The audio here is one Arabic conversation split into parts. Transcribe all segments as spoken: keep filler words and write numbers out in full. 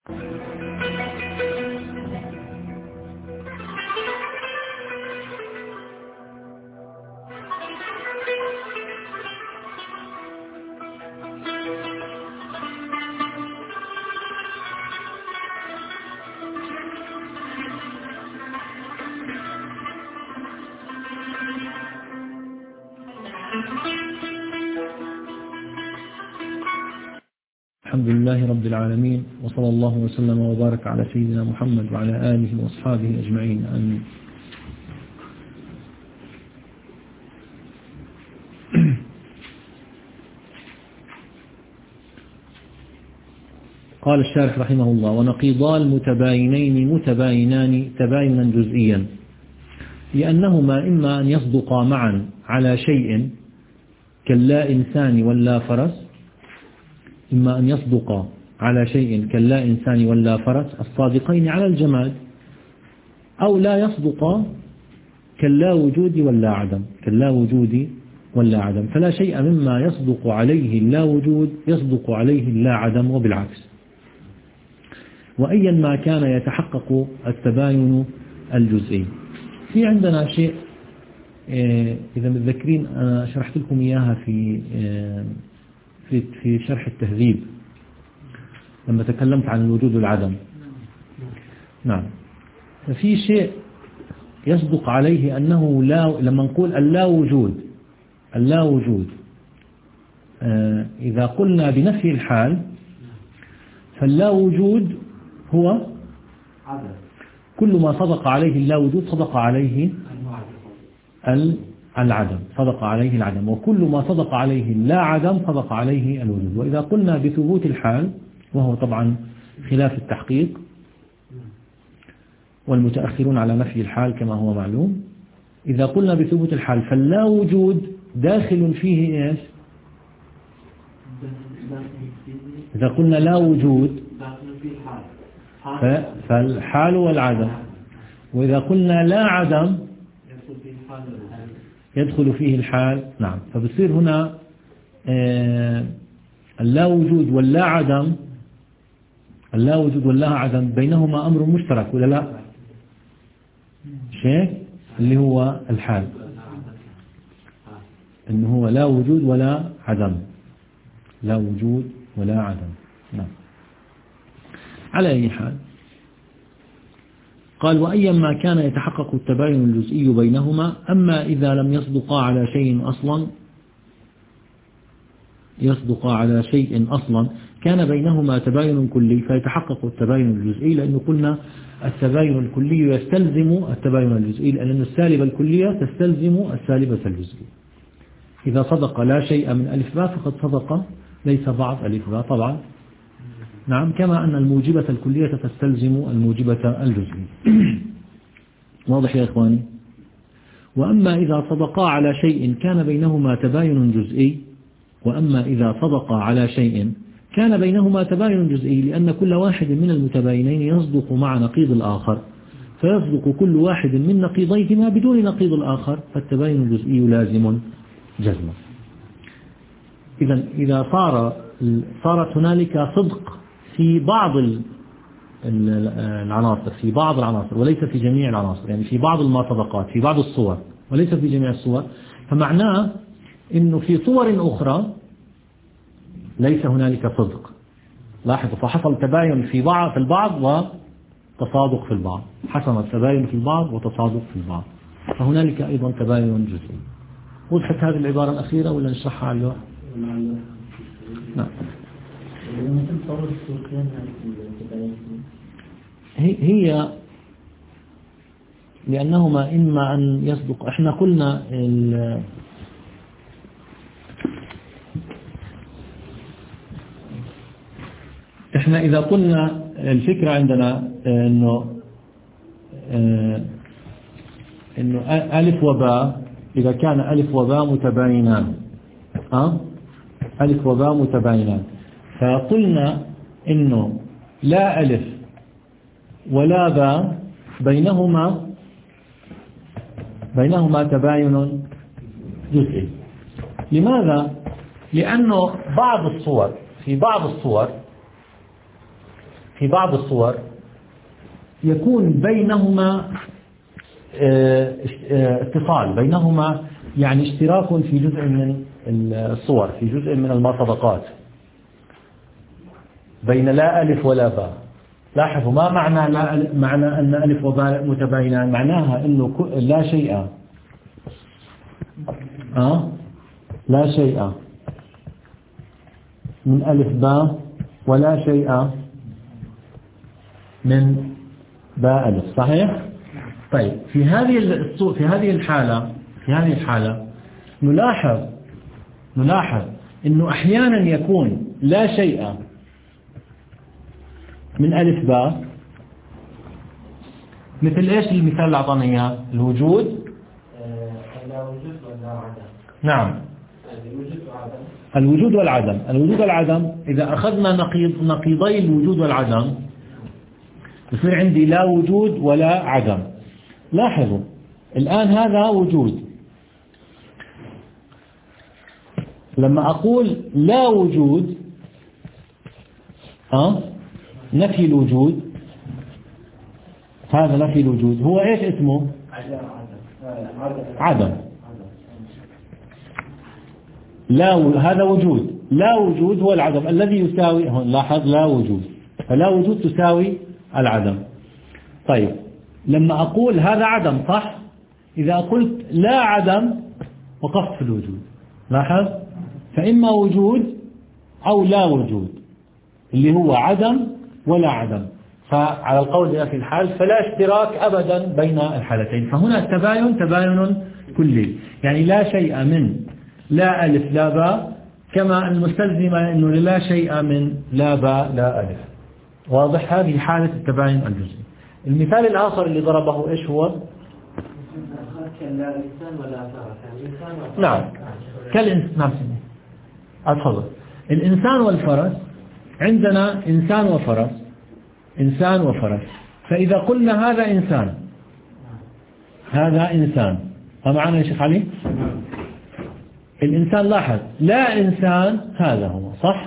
الحمد لله رب العالمين، وصلى الله وسلم وبارك على سيدنا محمد وعلى آله وأصحابه أجمعين، آمين. قال الشارح رحمه الله: ونقيضا المتباينين متباينان تباينا جزئيا، لأنهما إما أن يصدقا معا على شيء كاللا إنسان ولا فرس، إما أن يصدقا على شيء كاللا إنسان ولا فرس الصادقين على الجماد، أو لا يصدقا كاللا وجود ولا عدم كاللا وجود ولا عدم، فلا شيء مما يصدق عليه اللا وجود يصدق عليه اللا عدم، وبالعكس. وأيا ما كان يتحقق التباين الجزئي. في عندنا شيء إذا متذكرين أنا شرحت لكم إياها في في في شرح التهذيب لما تكلمت عن الوجود والعدم. نعم. ففي شيء يصدق عليه أنه لا، لما نقول اللا وجود اللا وجود إذا قلنا بنفي الحال فاللا وجود هو كل ما صدق عليه اللا وجود صدق عليه العدم صدق عليه العدم، وكل ما صدق عليه اللا عدم صدق عليه الوجود. وإذا قلنا بثبوت الحال، وهو طبعا خلاف التحقيق، والمتأخرون على نفي الحال كما هو معلوم، إذا قلنا بثبوت الحال فاللا وجود داخل فيه إيش؟ إذا قلنا لا وجود فالحال والعدم، وإذا قلنا لا عدم يدخل فيه الحال. نعم. فبصير هنا آه اللا وجود واللا عدم اللا وجود واللا عدم بينهما أمر مشترك ولا لا؟ شيء اللي هو الحال، إنه هو لا وجود ولا عدم لا وجود ولا عدم. نعم. على أي حال قال: وأيا ما كان يتحقق التباين الجزئي بينهما، أما إذا لم يصدقا على شيء أصلا يصدقا على شيء أصلا كان بينهما تباين كلي فيتحقق التباين الجزئي، لأنه قلنا التباين الكلي يستلزم التباين الجزئي، لأن السالبة الكلية تستلزم السالبة الجزئية. إذا صدق لا شيء من ألف باء فقد صدق ليس بعض ألف باء طبعا. نعم. كما أن الموجبة الكلية تستلزم الموجبة الجزئية. واضح يا إخواني؟ وأما إذا صدقا على شيء كان بينهما تباين جزئي وأما إذا صدقا على شيء كان بينهما تباين جزئي، لأن كل واحد من المتباينين يصدق مع نقيض الآخر، فيصدق كل واحد من نقيضيهما بدون نقيض الآخر، فالتباين الجزئي لازم جزما. إذا إذا صار صارت هنالك صدق في بعض العناصر في بعض العناصر وليس في جميع العناصر، يعني في بعض المطابقات في بعض الصور وليس في جميع الصور، فمعناه إنه في صور أخرى ليس هنالك صدق. لاحظوا، فحصل تباين في بعض في البعض وتصادق في البعض، حصل التباين في البعض وتصادق في البعض، فهنالك أيضا تباين جزئي. وضحت هذه العبارة الأخيرة ولا نشرحها على اللوح؟ نعم. هي لأنهما إما أن يصدق، احنا قلنا احنا إذا قلنا الفكرة عندنا إنه إنه ألف وباء، إذا كان ألف وباء متباينان أه؟ ألف وباء متباينان، فقلنا إنه لا ألف ولا باء بينهما بينهما تباين جزئي. لماذا؟ لأنه بعض الصور في بعض الصور في في بعض الصور يكون بينهما اتصال، بينهما يعني اشتراك في جزء من الصور، في جزء من المطابقات بين لا ألف ولا باء. لاحظوا ما معنى لا معنى أن ألف وباء متباينان؟ معناها أنه لا شيء أه؟ لا شيء من ألف باء ولا شيء من باء ألف. صحيح؟ طيب في هذه في هذه الحالة في هذه الحالة نلاحظ نلاحظ إنه أحيانا يكون لا شيء من ألف باء، مثل إيش المثال اللي أعطانا إياه؟ الوجود لا وجود ولا عدم. نعم، الوجود والعدم. الوجود والعدم إذا أخذنا نقيض نقيضي الوجود والعدم يصير عندي لا وجود ولا عدم. لاحظوا الآن هذا وجود، لما أقول لا وجود أه؟ نفي الوجود، هذا نفي الوجود هو إيش اسمه؟ عدم. لا و... هذا وجود، لا وجود هو العدم الذي يساوي، هون لاحظ لا وجود، فلا وجود تساوي العدم. طيب لما أقول هذا عدم صح، إذا قلت لا عدم وقفت في الوجود، لاحظ، فإما وجود أو لا وجود اللي هو عدم ولا عدم، فعلى القول في الحال فلا اشتراك أبدا بين الحالتين. فهنا التباين تباين كلي، يعني لا شيء من لا ألف لا باء، كما المستلزمة أنه لا شيء من لا باء لا ألف. واضح؟ هذه حالة التباين الجزئي. المثال الآخر اللي ضربه إيش هو؟ نعم كالإنسان. أتفضل. الإنسان والفرس، عندنا إنسان وفرس، إنسان وفرس، فإذا قلنا هذا إنسان هذا إنسان، فمعنا يا شيخ علي؟ الإنسان لاحظ لا إنسان هذا هو صح؟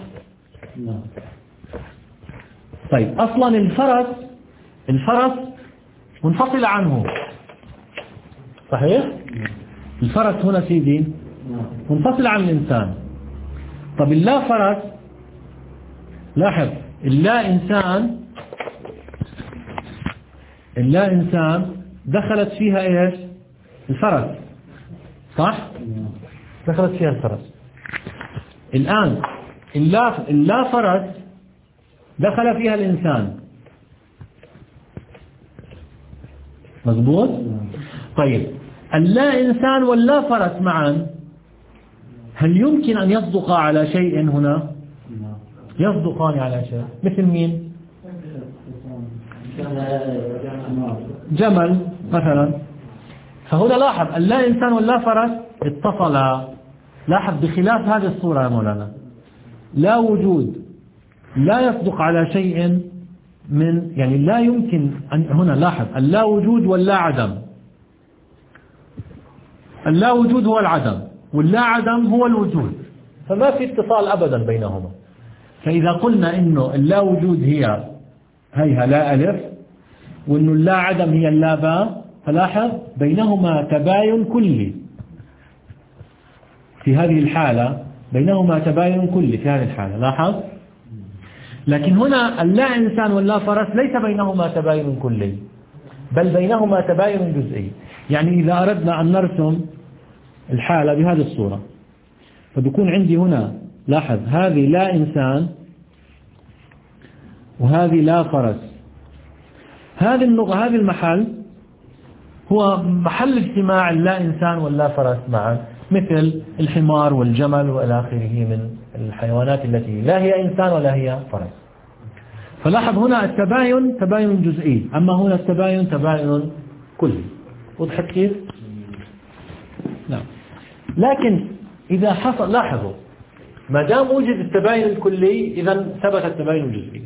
طيب أصلا الفرس الفرس منفصل عنه صحيح؟ الفرس هنا سيدي منفصل عن الإنسان. طب اللا فرس، لاحظ اللا إنسان اللا إنسان دخلت فيها إيش؟ الفرس صح؟ دخلت فيها الفرس. الآن اللا, اللا فرس دخل فيها الإنسان، مضبوط؟ طيب اللا إنسان واللا فرس معا هل يمكن أن يصدق على شيء هنا؟ يصدقان على شيء، مثل مين؟ جمل مثلا. فهنا لاحظ اللا إنسان واللا فرس اتصلا. لاحظ بخلاف هذه الصورة يا مولانا لا وجود لا يصدق على شيء من، يعني لا يمكن أن، هنا لاحظ اللا وجود واللا عدم، اللا وجود هو العدم واللا عدم هو الوجود، فما في اتصال أبدا بينهما. فإذا قلنا إنه اللا وجود هي هيها لا ألف، وإنه اللا عدم هي اللا باء، فلاحظ بينهما تباين كلي في هذه الحالة، بينهما تباين كلي في هذه الحالة، لاحظ. لكن هنا اللا إنسان واللا فرس ليس بينهما تباين كلي، بل بينهما تباين جزئي. يعني إذا أردنا أن نرسم الحالة بهذه الصورة، فبيكون عندي هنا لاحظ هذه لا إنسان وهذه لا فرس. هذه النقطة هذه المحل هو محل اجتماع اللا إنسان واللا فرس معا، مثل الحمار والجمل وإلى آخره من الحيوانات التي لا هي إنسان ولا هي فرس. فلاحظ هنا التباين تباين جزئي، أما هنا التباين تباين كلي. وضحت كيف؟ نعم. لكن إذا حصل، لاحظوا ما دام وجد التباين الكلي إذا ثبت التباين الجزئي.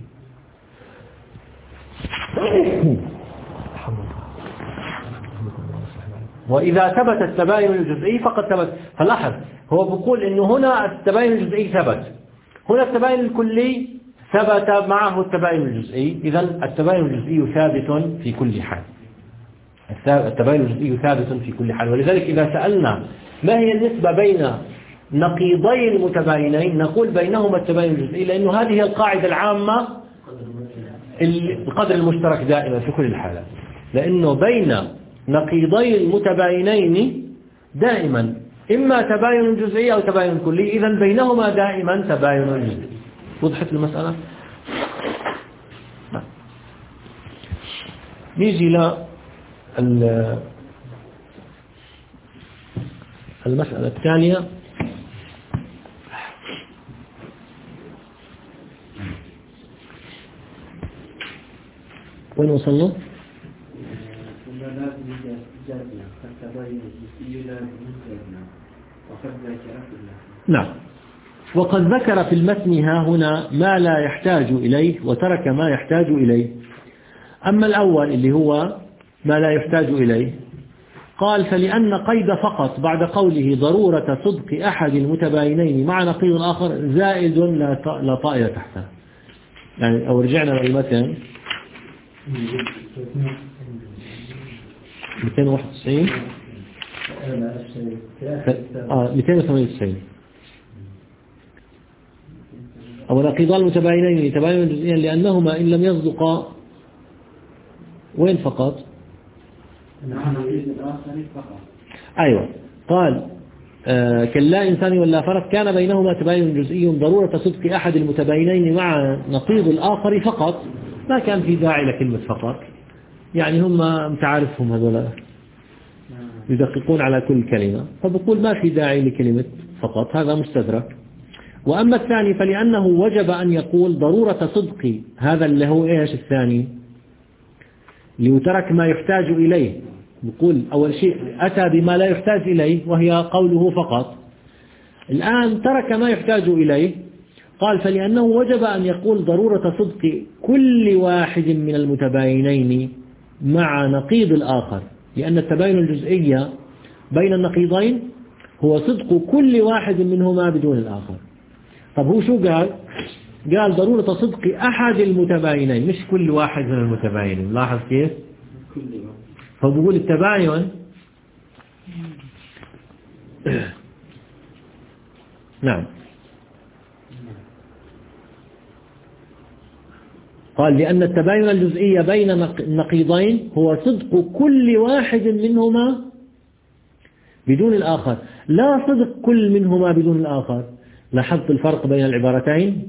وإذا ثبت التباين الجزئي فقد ثبت. فلاحظ هو بيقول إنه هنا التباين الجزئي ثبت، هنا التباين الكلي ثبت معه التباين الجزئي، إذن التباين الجزئي ثابت في كل حال. التباين الجزئي ثابت في كل حال. ولذلك إذا سألنا ما هي النسبة بين نقيضين متباينين نقول بينهما التباين الجزئي، لأنه هذه القاعدة العامة القدر المشترك دائما في كل الحالات، لأنه بين نقيضين متباينين دائما إما تباين جزئي أو تباين كلي، إذن بينهما دائما تباين جزئي. وضحت المسألة؟ نيجي ل المسألة الثانية. وين وصلنا؟ نعم. وقد ذكر في المتن ها هنا ما لا يحتاج إليه وترك ما يحتاج إليه. أما الأول اللي هو ما لا يحتاج إليه قال فلأن قيد فقط بعد قوله ضرورة صدق أحد المتباينين مع نقيض الآخر زائد لا طائر تحته. يعني أو رجعنا للمتن مئتين وواحد وتسعين آه مئتين وثمانية وتسعين أو نقيضان المتباينين يتباين جزئيا لأنهما إن لم يصدقا وين فقط؟ أيوة قال آه كلا إنسان ولا فرق كان بينهما تباين جزئي ضرورة صدق أحد المتباينين مع نقيض الآخر فقط، ما كان في داعي لكلمة فقط، يعني هم متعارفهم هذولا يدققون على كل كلمة، فبقول ما في داعي لكلمة فقط، هذا مستدرك. وأما الثاني فلأنه وجب أن يقول ضرورة صدق هذا اللي هو إيش الثاني ليترك ما يحتاج إليه. بقول أول شيء أتى بما لا يحتاج إليه وهي قوله فقط، الآن ترك ما يحتاج إليه قال فلأنه وجب أن يقول ضرورة صدق كل واحد من المتباينين مع نقيض الآخر، لأن التباين الجزئي بين النقيضين هو صدق كل واحد منهما بدون الآخر. طب هو شو قال؟ قال ضرورة صدق أحد المتباينين مش كل واحد من المتباينين. لاحظ كيف؟ فبقول التباين نعم قال لأن التباين الجزئي بين النقيضين هو صدق كل واحد منهما بدون الآخر، لا صدق كل منهما بدون الآخر. لاحظت الفرق بين العبارتين؟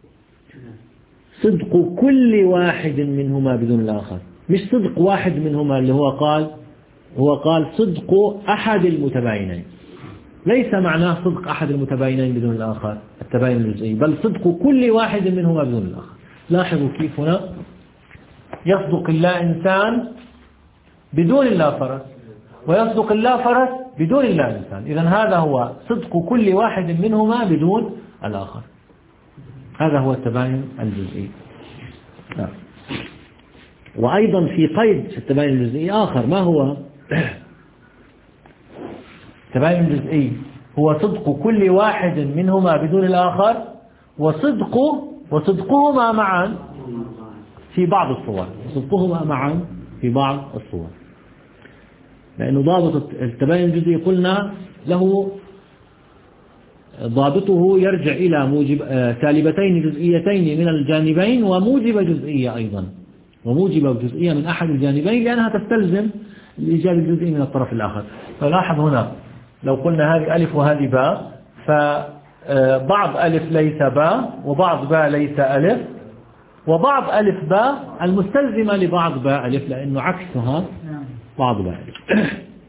صدق كل واحد منهما بدون الآخر، مش صدق واحد منهما اللي هو قال هو قال صدق أحد المتباينين، ليس معناه صدق أحد المتباينين بدون الآخر التباين الجزئي، بل صدق كل واحد منهما بدون الآخر. لاحظوا كيف هنا يصدق اللا إنسان بدون اللا فرس ويصدق اللا فرس بدون اللا إنسان، إذن هذا هو صدق كل واحد منهما بدون الآخر، هذا هو التباين الجزئي. وأيضا في قيد في التباين الجزئي آخر، ما هو التباين الجزئي؟ هو صدق كل واحد منهما بدون الآخر وصدق وصدقهما معا في بعض الصور، صدقهما معا في بعض الصور، لأنه ضابط التباين الجزئي قلنا له ضابطه يرجع إلى موجب سالبتين جزئيتين من الجانبين وموجب جزئية أيضا، وموجب جزئية من أحد الجانبين لأنها تستلزم الإيجاب الجزئي من الطرف الآخر. فلاحظ هنا لو قلنا هذه ألف وهذه باء، فبعض ألف ليس باء وبعض باء ليس ألف، وبعض ألف باء المستلزمة لبعض باء ألف لأنه عكسها بعض باء ألف.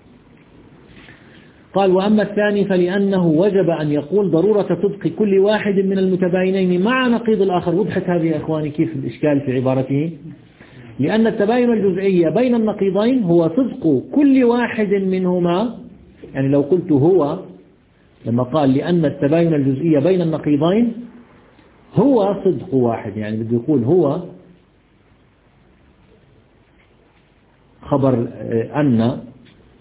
قال وأما الثاني فلأنه وجب أن يقول ضرورة صدق كل واحد من المتباينين مع نقيض الآخر. وضحت هذه يا إخواني كيف الإشكال في عبارته؟ لأن التباين الجزئي بين النقيضين هو صدق كل واحد منهما، يعني لو قلت هو لما قال لأن التباين الجزئي بين النقيضين هو صدق واحد، يعني بده يقول هو خبر أن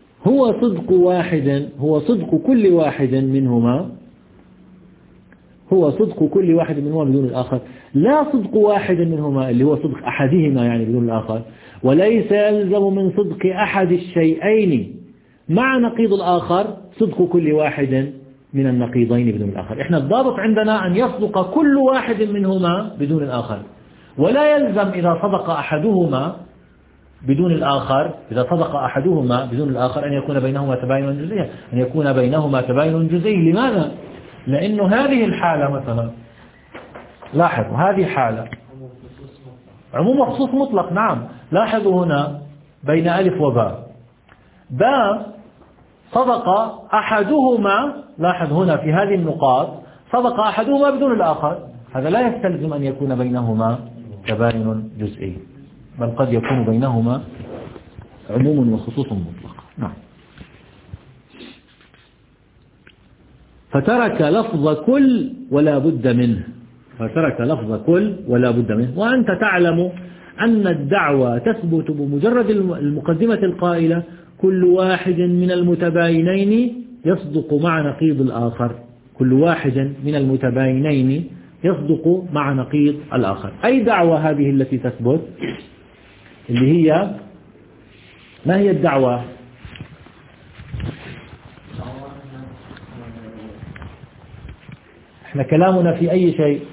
هو صدق واحد، هو صدق كل واحد منهما هو صدق كل واحد منهما بدون الآخر، لا صدق واحد منهما اللي هو صدق أحدهما يعني بدون الآخر. وليس يلزم من صدق أحد الشيئين مع نقيض الآخر صدق كل واحد من النقيضين بدون الآخر. إحنا الضابط عندنا أن يصدق كل واحد منهما بدون الآخر، ولا يلزم إذا صدق أحدهما بدون الآخر إذا صدق أحدهما بدون الآخر أن يكون بينهما تباين جزئي، أن يكون بينهما تباين جزئي. لماذا؟ لأنه هذه الحالة مثلا، لاحظوا هذه حالة عموم وخصوص مطلق. نعم، لاحظوا هنا بين ألف وباء، باء صدق أحدهما، لاحظ هنا في هذه النقاط صدق أحدهما بدون الآخر، هذا لا يستلزم أن يكون بينهما تباين جزئي، بل قد يكون بينهما عموم وخصوص مطلق. نعم. فترك لفظ كل ولا بد منه، فترك لفظ كل ولا بد منه. وأنت تعلم أن الدعوة تثبت بمجرد المقدمة القائلة كل واحد من المتباينين يصدق مع نقيض الآخر، كل واحد من المتباينين يصدق مع نقيض الآخر. أي دعوة هذه التي تثبت؟ اللي هي ما هي الدعوة؟ احنا كلامنا في أي شيء؟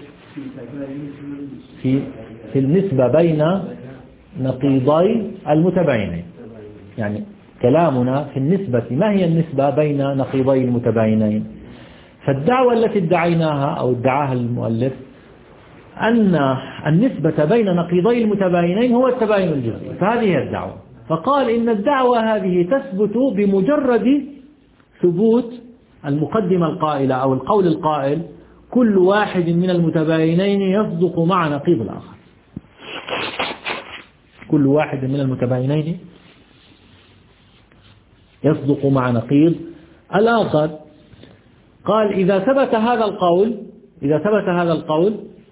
في في النسبة بين نقيضي المتباينين، يعني كلامنا في النسبة. ما هي النسبة بين نقيضي المتباينين؟ فالدعوة التي ادعيناها أو ادعاها المؤلف أن النسبة بين نقيضي المتباينين هو التباين الجزئي، فهذه هي الدعوة. فقال إن الدعوة هذه تثبت بمجرد ثبوت المقدمة القائلة أو القول القائل كل واحد من المتباينين يصدق مع نقيض الآخر، كل واحد من المتباينين يصدق مع نقيض الآخر. قال إذا ثبت هذا القول إذا ثبت هذا القول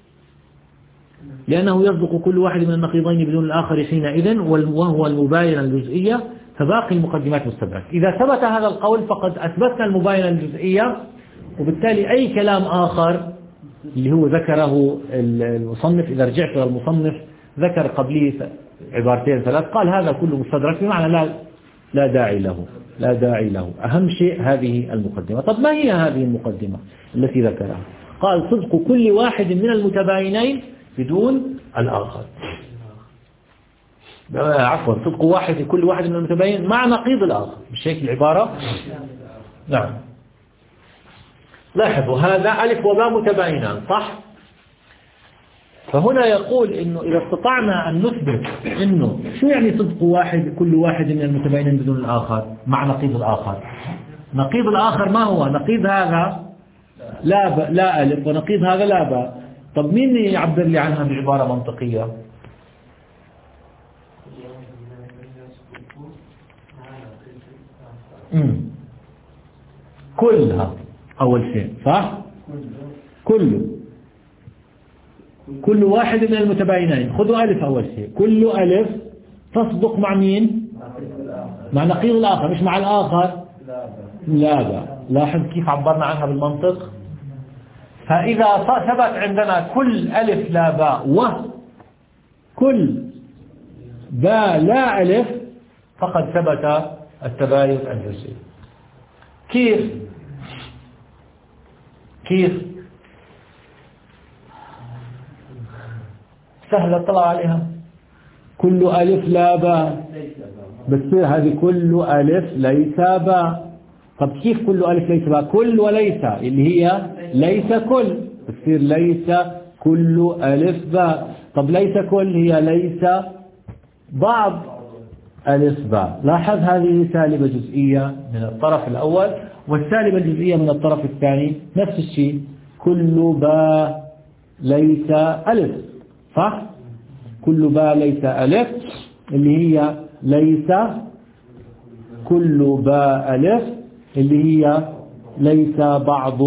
لأنه يصدق كل واحد من النقيضين بدون الآخر حينئذ وهو المباينة الجزئية، فباقي المقدمات مستبعد. إذا ثبت هذا القول فقد أثبتنا المباينة الجزئية، وبالتالي أي كلام آخر اللي هو ذكره المصنف، إذا رجعت إلى المصنف ذكر قبليه عبارتين ثلاث، قال هذا كله مستدرك، بمعنى لا لا داعي له لا داعي له أهم شيء هذه المقدمة. طب ما هي هذه المقدمة التي ذكرها؟ قال صدق كل واحد من المتباينين بدون الآخر، عفوا صدق واحد كل واحد من المتباينين مع نقيض الآخر، مش هيك العبارة؟ نعم. لاحظوا هذا ألف وباء متباينان، صح؟ فهنا يقول إنه إذا استطعنا أن نثبت إنه شو يعني صدق واحد كل واحد من المتباينين بدون الآخر مع نقيض الآخر؟ نقيض الآخر ما هو؟ نقيض هذا لا ب... لا ألف، ونقيض هذا لا باء. طب مين يعبر لي عنها بعبارة منطقية؟ امم كلها أول شيء، صح؟ كله كل واحد من المتباينين. خذوا ألف أول شيء، كل ألف تصدق مع مين؟ مع نقيض الآخر، مش مع الآخر لا باء. لاحظ كيف عبرنا عنها بالمنطق. فإذا ثبت عندنا كل ألف لا باء وكل باء لا ألف فقد ثبت التباين الجزئي. كيف؟ كيف؟ سهلة طلع عليها. كل ألف لا باء بتصير هذه كل ألف ليس باء. طب كيف كل ألف ليس باء؟ كل وليس اللي هي ليس كل، بتصير ليس كل ألف باء. طب ليس كل هي ليس بعض ألف باء. لاحظ هذه سالبة جزئية من الطرف الأول، والسالبة الجزئية من الطرف الثاني نفس الشيء، كل باء ليس ألف، صح؟ كل باء ليس ألف اللي هي ليس كل باء ألف اللي هي ليس بعض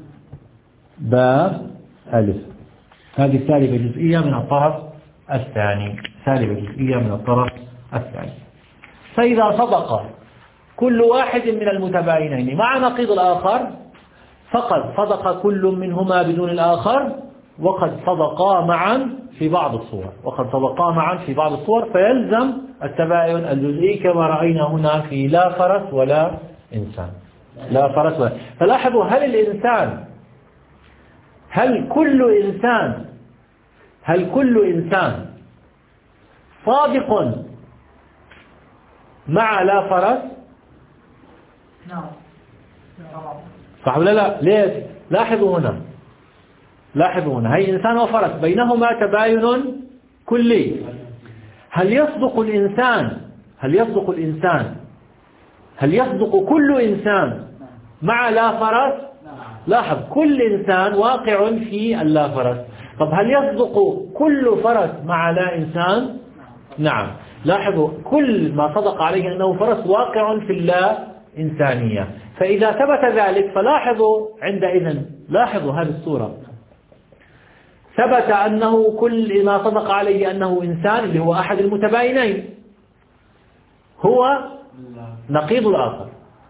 باء ألف. هذه سالبة جزئية من الطرف الثاني، سالبة جزئية من الطرف الثاني. فإذا صدق كل واحد من المتباينين مع نقيض الآخر فقد صدق كل منهما بدون الآخر، وقد صدقا معا في بعض الصور وقد صدقا معا في بعض الصور فيلزم التباين الجزئي كما رأينا هنا في لا فرس ولا إنسان. لا فرس ولا. فلاحظوا، هل الإنسان هل كل إنسان هل كل إنسان صادق مع لا فرس؟ نعم. صح ولا لا؟ ليش؟ لاحظوا هنا لاحظوا هنا هي إنسان وفرس بينهما تباين كلي. هل يصدق الإنسان هل يصدق الإنسان هل يصدق كل إنسان مع لا فرس؟ لاحظ، كل إنسان واقع في اللا فرس. طب هل يصدق كل فرس مع لا إنسان؟ نعم. لاحظوا، كل ما صدق عليه أنه فرس واقع في اللا إنسانية. فإذا ثبت ذلك فلاحظوا عندئذ لاحظوا هذه الصورة، ثبت أنه كل ما صدق عليه أنه إنسان اللي هو أحد المتباينين هو نقيض الآخر.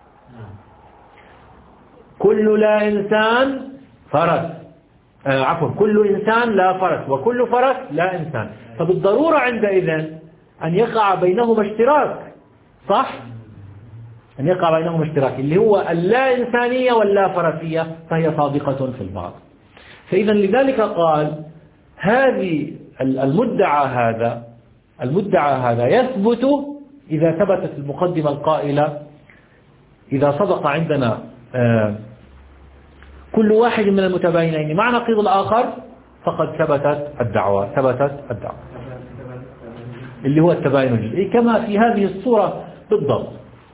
كل لا إنسان فرس آه عفوا كل إنسان لا فرس، وكل فرس لا إنسان. فبالضرورة عندئذ أن يقع بينهما اشتراك، صح؟ أن يقع بينهما اشتراك اللي هو اللا إنسانية واللا فرسية، فهي صادقة في البعض. فإذا لذلك قال هذه المدعى هذا المدعى هذا يثبت إذا ثبتت المقدمة القائلة إذا صدق عندنا آه كل واحد من المتباينين مع نقيض الآخر فقد ثبتت الدعوة ثبتت الدعوة اللي هو التباين الجزئي كما في هذه الصورة بالضبط.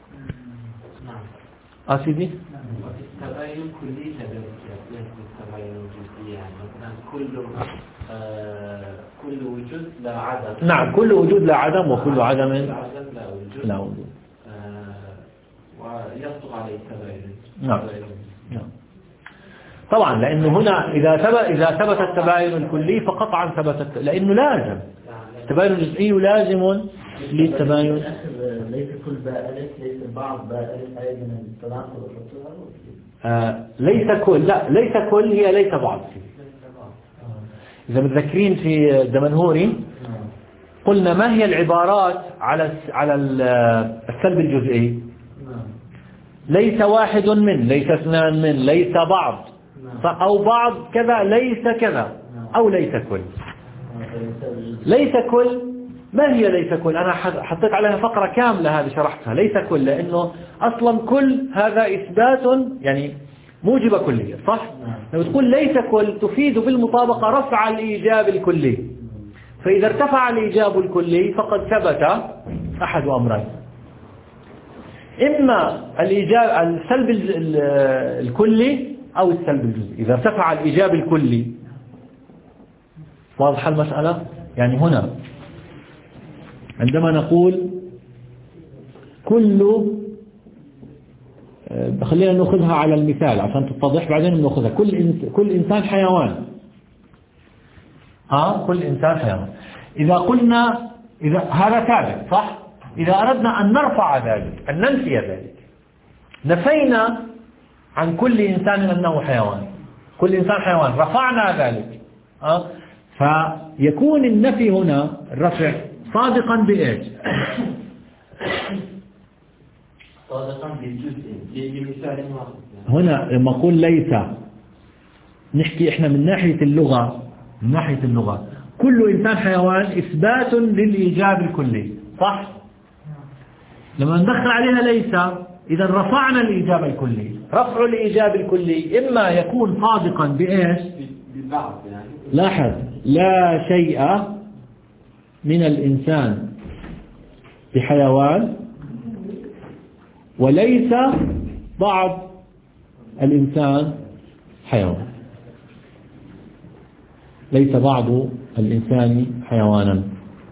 أسيدي التباين الكلي التباين الجزئي، يعني مثلا كل آه كل وجود لا عدم. نعم، كل وجود لا عدم وكل عدم لا وجود لا وجود آه ويصدق عليه التباين. نعم نعم طبعا، لأنه هنا إذا ثبت إذا ثبت التباين الكلي فقطعا ثبت، لأنه لازم التباين الجزئي لازم للتباين. ليس كل بائلة ليس بعض بائلة أي من التناقض آه ليس كل لا ليس كل هي ليس بعض. إذا متذكرين في الدمنهوري قلنا ما هي العبارات على على السلب الجزئي؟ ليس واحد من، ليس اثنان من، ليس بعض أو بعض كذا، ليس كذا، أو ليس كل. ليس كل ما هي ليس كل؟ أنا حطيت عليها فقرة كاملة هذه شرحتها. ليس كل لأنه أصلا كل هذا إثبات يعني موجب كلية، صح؟ لو تقول ليس كل تفيد بالمطابقة رفع الإيجاب الكلي، فإذا ارتفع الإيجاب الكلي فقد ثبت أحد أمرين، إما الإيجاب السلب الكلي أو السلب الجزئي. إذا ارتفع الإيجاب الكلي، واضحة المسألة؟ يعني هنا عندما نقول كل، خلينا نأخذها على المثال عشان تتضح بعدين بنأخذها. كل إنس... كل إنسان حيوان. ها كل إنسان حيوان. إذا قلنا إذا هذا ثابت، صح؟ إذا أردنا أن نرفع ذلك، أن ننفي ذلك، نفينا عن كل إنسان أنه حيوان. كل إنسان حيوان، رفعنا ذلك. ها فيكون النفي هنا الرفع صادقا بإيش؟ صادقا بالجزء. بمثال واحد هنا لما أقول ليس، نحكي إحنا من ناحية اللغة من ناحية اللغة كل إنسان حيوان إثبات للإيجاب الكلي، صح؟ لما ندخل عليها ليس إذا رفعنا الإيجاب الكلي. رفع الإيجاب الكلي إما يكون صادقا بإيش؟ بالبعض يعني. لاحظ، لا شيء من الإنسان بحيوان، وليس بعض الإنسان حيوان. ليس بعض الإنسان حيوانا.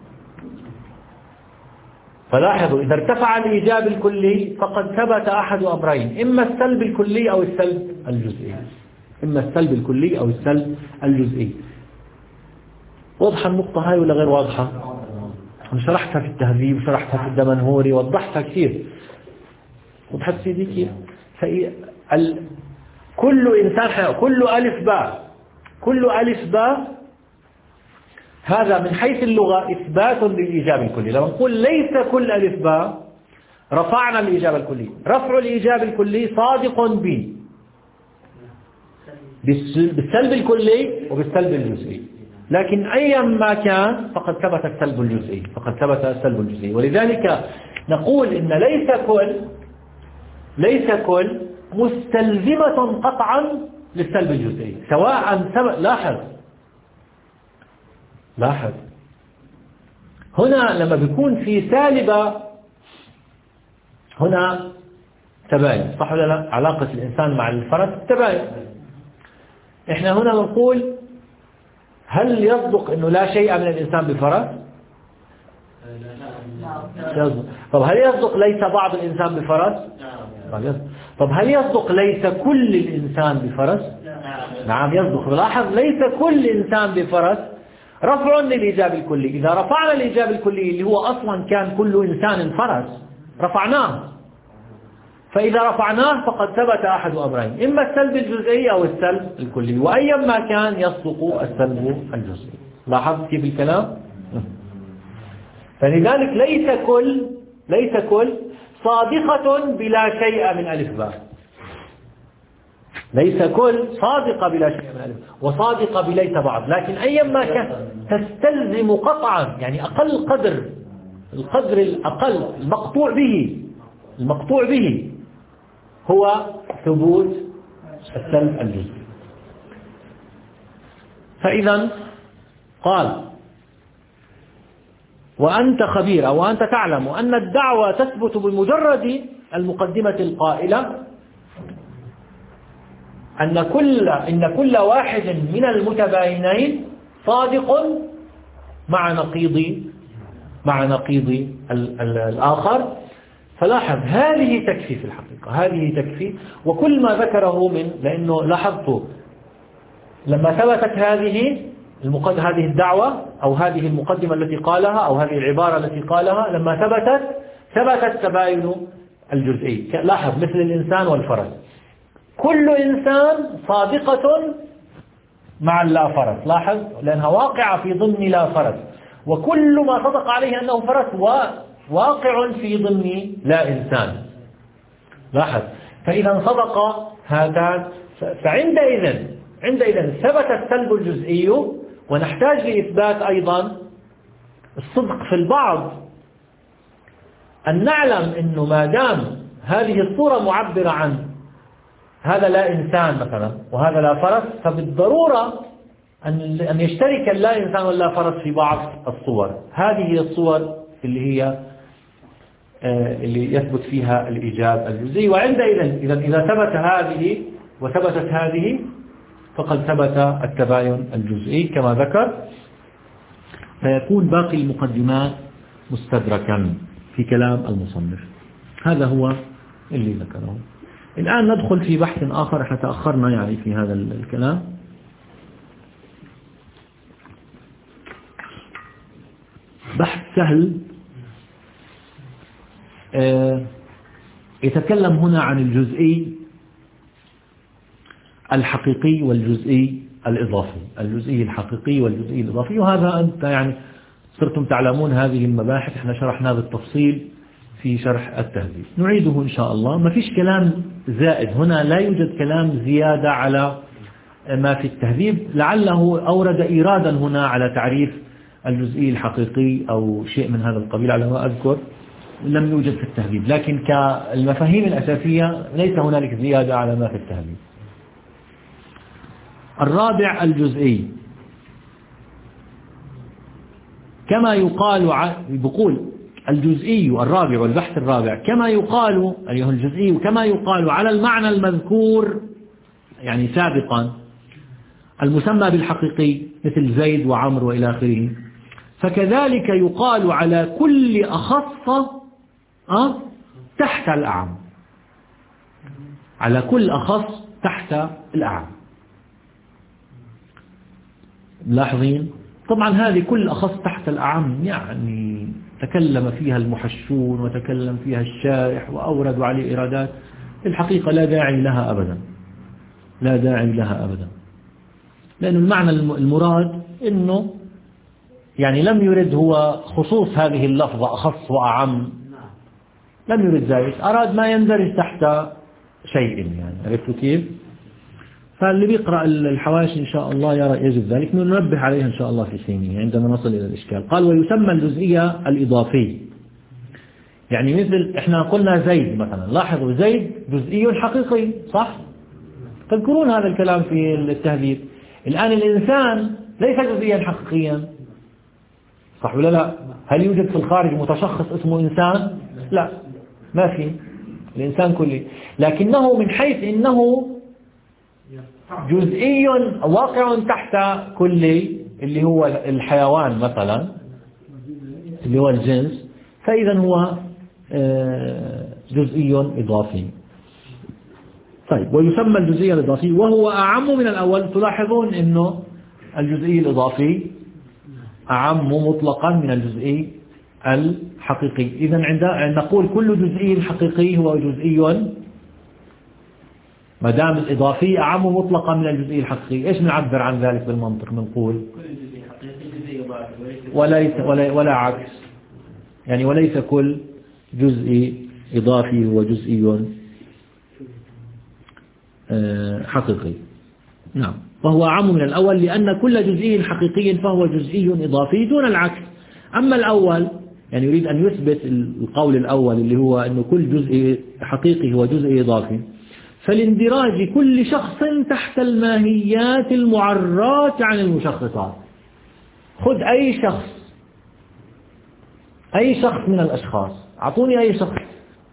فلاحظوا، إذا ارتفع الإيجاب الكلي فقد ثبت أحد أمرين، إما السلب الكلي أو السلب الجزئي. إما السلب الكلي أو السلب الجزئي. واضحة النقطة هاي ولا غير واضحة؟ أنا شرحتها في التهذيب وشرحتها في الدمنهوري، وضحتها كثير. وضحت سيدي كيف؟ كل إنسان كل ألف باء كل ألف باء هذا من حيث اللغة إثبات للإيجاب الكلي. لما نقول ليس كل ألف باء رفعنا الإيجاب الكلي. رفع الإيجاب الكلي صادق ب بالسلب الكلي وبالسلب الجزئي، لكن أيا ما كان فقد ثبت السلب الجزئي فقد ثبت السلب الجزئي. ولذلك نقول إن ليس كل ليس كل مستلزمة قطعا للسلب الجزئي، سواء ثبت. لاحظ لاحظ هنا لما بيكون في سالبة هنا تباين، صح ولا لا؟ علاقة الإنسان مع الفرس تباين. إحنا هنا نقول هل يصدق أنه لا شيء من الإنسان بفرس؟ يصدق. طب هل يصدق ليس بعض الإنسان بفرس؟ طب هل يصدق ليس كل الإنسان بفرس؟ نعم يصدق. لاحظ ليس كل إنسان بفرس رفع للإيجاب الكلي. إذا رفعنا الإيجاب الكلي اللي هو أصلا كان كل إنسان فرس رفعناه، فإذا رفعناه فقد ثبت أحد أمرين، إما السلب الجزئي أو السلب الكلي، وأيا ما كان يصدق السلب الجزئي. لاحظت كيف الكلام؟ فلذلك ليس كل ليس كل صادقة بلا شيء من ألف باء. ليس كل صادقة بلا شيء من ألف وصادقة بليس بعض، لكن أيا ما كان تستلزم قطعا، يعني أقل قدر القدر الأقل المقطوع به المقطوع به هو ثبوت السلب الجزئي. فإذا قال وأنت خبير أو أنت تعلم أن الدعوة تثبت بمجرد المقدمة القائلة أن كل إن كل واحد من المتباينين صادق مع نقيض مع نقيض الآخر. فلاحظ هذه تكفي في الحقيقة، هذه تكفي. وكل ما ذكره من لأنه لاحظت لما ثبتت هذه المقد هذه الدعوة أو هذه المقدمة التي قالها أو هذه العبارة التي قالها، لما ثبتت ثبت التباين الجزئي. لاحظ مثل الإنسان والفرس، كل إنسان صادقة مع اللا فرس. لاحظ لأنها واقعة في ضمن لا فرس، وكل ما صدق عليه أنه فرس واقع في ضمن لا إنسان. لاحظ فإذا صدق هاتان فعندئذ عندئذ ثبت السلب الجزئي، ونحتاج لإثبات أيضا الصدق في البعض. أن نعلم أنه ما دام هذه الصورة معبرة عن هذا لا إنسان مثلا وهذا لا فرس، فبالضرورة أن يشترك اللا إنسان واللا فرس في بعض الصور. هذه الصور اللي هي اللي يثبت فيها الإيجاب الجزئي. وعندئذ إذا إذا ثبت هذه وثبتت هذه فقد ثبت التباين الجزئي كما ذكر، فيكون باقي المقدمات مستدركا في كلام المصنف. هذا هو اللي ذكره. الآن ندخل في بحث آخر، احنا تأخرنا يعني في هذا الكلام. بحث سهل يتكلم هنا عن الجزئي الحقيقي والجزئي الإضافي، الجزئي الحقيقي والجزئي الإضافي. وهذا أنت يعني صرتم تعلمون هذه المباحث، احنا شرحنا بالتفصيل في شرح التهذيب، نعيده إن شاء الله. ما فيش كلام زائد هنا، لا يوجد كلام زيادة على ما في التهذيب. لعله أورد إيرادا هنا على تعريف الجزئي الحقيقي أو شيء من هذا القبيل على ما أذكر، لم يوجد في التهذيب. لكن كالمفاهيم الأساسية ليس هنالك زيادة على ما في التهذيب. الرابع الجزئي، كما يقال بقول الجزئي الرابع والبحث الرابع كما يقال أيها الجزئي كما يقال على المعنى المذكور يعني سابقا المسمى بالحقيقي مثل زيد وعمر وإلى آخره، فكذلك يقال على كل أخص أه تحت الأعم، على كل أخص تحت الأعم. ملاحظين؟ طبعا هذه كل أخص تحت الأعم يعني تكلم فيها المحشون وتكلم فيها الشارح وأوردوا عليه إرادات، الحقيقة لا داعي لها أبدا. لا داعي لها أبدا، لأن المعنى المراد أنه يعني لم يرد هو خصوص هذه اللفظة أخص وأعم، لم يرد ذلك، أراد ما يندرج تحت شيء يعني. عرفتوا كيف؟ فاللي بيقرأ الحواشي إن شاء الله يرى يجب ذلك، ننبه عليها إن شاء الله في حينه عندما نصل إلى الإشكال. قال ويسمى الجزئية الإضافي، يعني مثل إحنا قلنا زيد مثلا، لاحظوا زيد جزئي حقيقي صح؟ تذكرون هذا الكلام في التهذيب. الآن الإنسان ليس جزئيا حقيقيا صح ولا لا؟ هل يوجد في الخارج متشخص اسمه إنسان؟ لا، ما في، الإنسان كلي، لكنه من حيث إنه جزئي واقع تحت كلي اللي هو الحيوان مثلا اللي هو الجنس، فإذا هو جزئي إضافي. طيب ويسمى الجزئي الإضافي وهو أعم من الأول. تلاحظون أنه الجزئي الإضافي أعم مطلقا من الجزئي الحقيقي. إذا عند نقول كل جزئي حقيقي هو جزئي، ما دام الإضافي أعم مطلقا من الجزئي الحقيقي. إيش نعبر عن ذلك بالمنطق؟ بنقول كل جزئي حقيقي جزئي إضافي وليس ولا, ولا عكس، يعني وليس كل جزئي إضافي هو جزئي حقيقي. نعم، وهو أعم من الأول لأن كل جزئي حقيقي فهو جزئي إضافي دون العكس. أما الأول يعني يريد أن يثبت القول الأول اللي هو أنه كل جزء حقيقي هو جزء إضافي، فالاندراج كل شخص تحت الماهيات المعرات عن المشخصات. خذ أي شخص، أي شخص من الأشخاص، أعطوني أي شخص.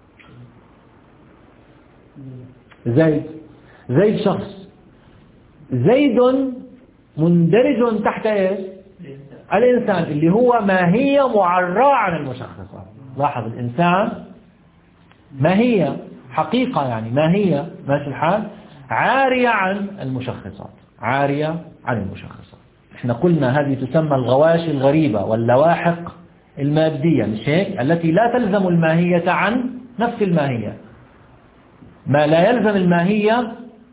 زيد، زيد شخص، زيد مندرج تحت إيش؟ الإنسان اللي هو ماهية معرّة عن المشخصات. لاحظ الإنسان ماهية حقيقة، يعني ماهية ماشي الحال عارية عن المشخصات، عارية عن المشخصات. احنا قلنا هذه تسمى الغواشي الغريبة واللواحق المادية، مش هيك؟ التي لا تلزم الماهية عن نفس الماهية. ما لا يلزم الماهية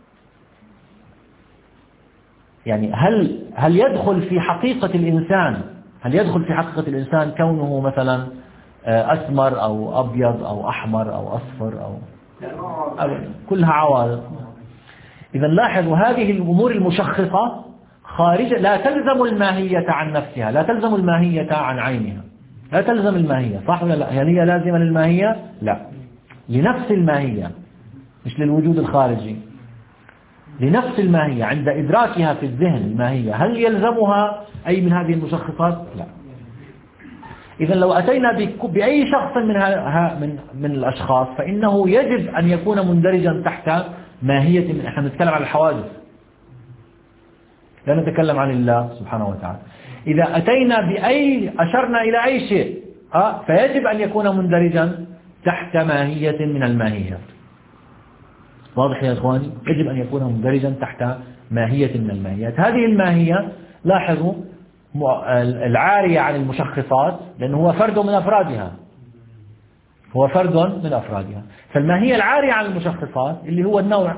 يعني هل هل يدخل في حقيقة الإنسان، هل يدخل في حقيقة الإنسان كونه مثلا أسمر أو أبيض أو أحمر أو أصفر أو أبدا، كلها عوارض. إذا لاحظوا هذه الأمور المشخصة خارجة، لا تلزم الماهية عن نفسها، لا تلزم الماهية عن عينها، لا تلزم الماهية، صح ولا لا؟ يعني هي لازمة للماهية؟ لا، لنفس الماهية مش للوجود الخارجي، لنفس الماهية. عند إدراكها في الذهن الماهية هل يلزمها أي من هذه المشخصات؟ لا. إذا لو أتينا بأي شخص من من من الأشخاص فإنه يجب أن يكون مندرجا تحت ماهية من، احنا نتكلم عن الحوادث لا نتكلم عن الله سبحانه وتعالى. إذا أتينا بأي أشرنا إلى أي شيء أه فيجب أن يكون مندرجا تحت ماهية من الماهيات. واضح يا إخواني؟ يجب أن يكون مندرجا تحت ماهية من الماهيات. هذه الماهية لاحظوا العارية عن المشخصات، لأنه هو فرد من أفرادها، هو فرد من أفرادها. فالماهية العارية عن المشخصات اللي هو النوع،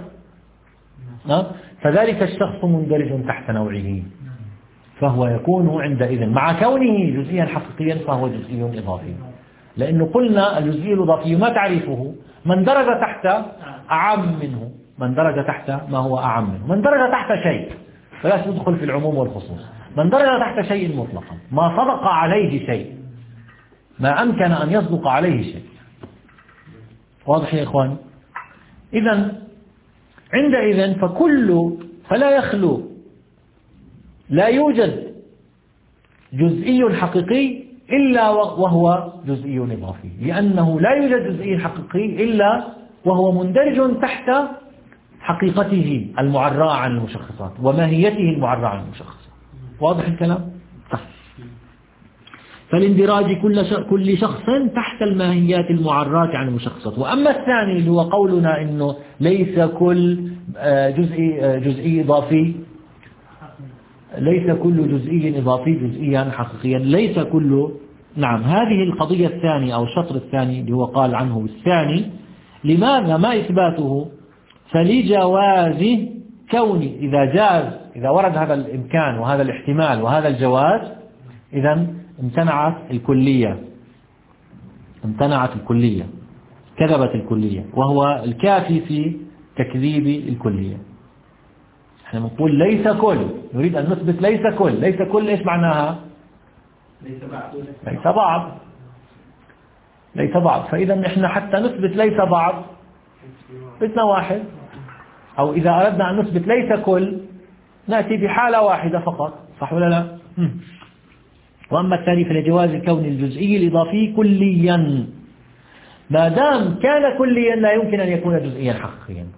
فذلك الشخص مندرج تحت نوعه، فهو يكون عندئذ مع كونه جزئيا حقيقيا فهو جزئي إضافي. لأنه قلنا الجزئي الإضافي ما تعريفه؟ من درج تحت أعم منه، من درج تحت ما هو أعم منه، من درج تحت شيء، فلا تدخل في العموم والخصوص، من درج تحت شيء مطلقا، ما صدق عليه شيء، ما أمكن أن يصدق عليه شيء. واضح يا إخواني؟ إذن عندئذ فكل فلا يخلو، لا يوجد جزئي حقيقي إلا وهو جزئي إضافي، لأنه لا يوجد جزئي حقيقي إلا وهو مندرج تحت حقيقته المعرّة عن المشخصات وماهيته المعرّة عن المشخصات. واضح الكلام؟ طيب. فالاندراج كل كل شخص تحت الماهيات المعرّة عن المشخصات. وأما الثاني اللي هو قولنا إنه ليس كل جزئي جزئي إضافي، ليس كل جزئي إضافي جزئيا حقيقيا، ليس كل، نعم هذه القضية الثانية أو الشطر الثاني اللي هو قال عنه الثاني. لماذا ما إثباته؟ فلجواز كوني إذا جاز، إذا ورد هذا الإمكان وهذا الاحتمال وهذا الجواز، إذا امتنعت الكلية، امتنعت الكلية، كذبت الكلية، وهو الكافي في تكذيب الكلية. احنا نقول ليس كل، نريد أن نثبت ليس كل. ليس كل إيش معناها؟ ليس بعض ليس بعض، ليس بعض. فإذا إحنا حتى نثبت ليس بعض بدنا واحد، أو إذا أردنا أن نثبت ليس كل نأتي بحالة واحدة فقط، صح ولا لا؟ وأما الثاني فلجواز كون الجزئي الإضافي كليا، ما دام كان كليا لا يمكن أن يكون جزئيا حقيقيا.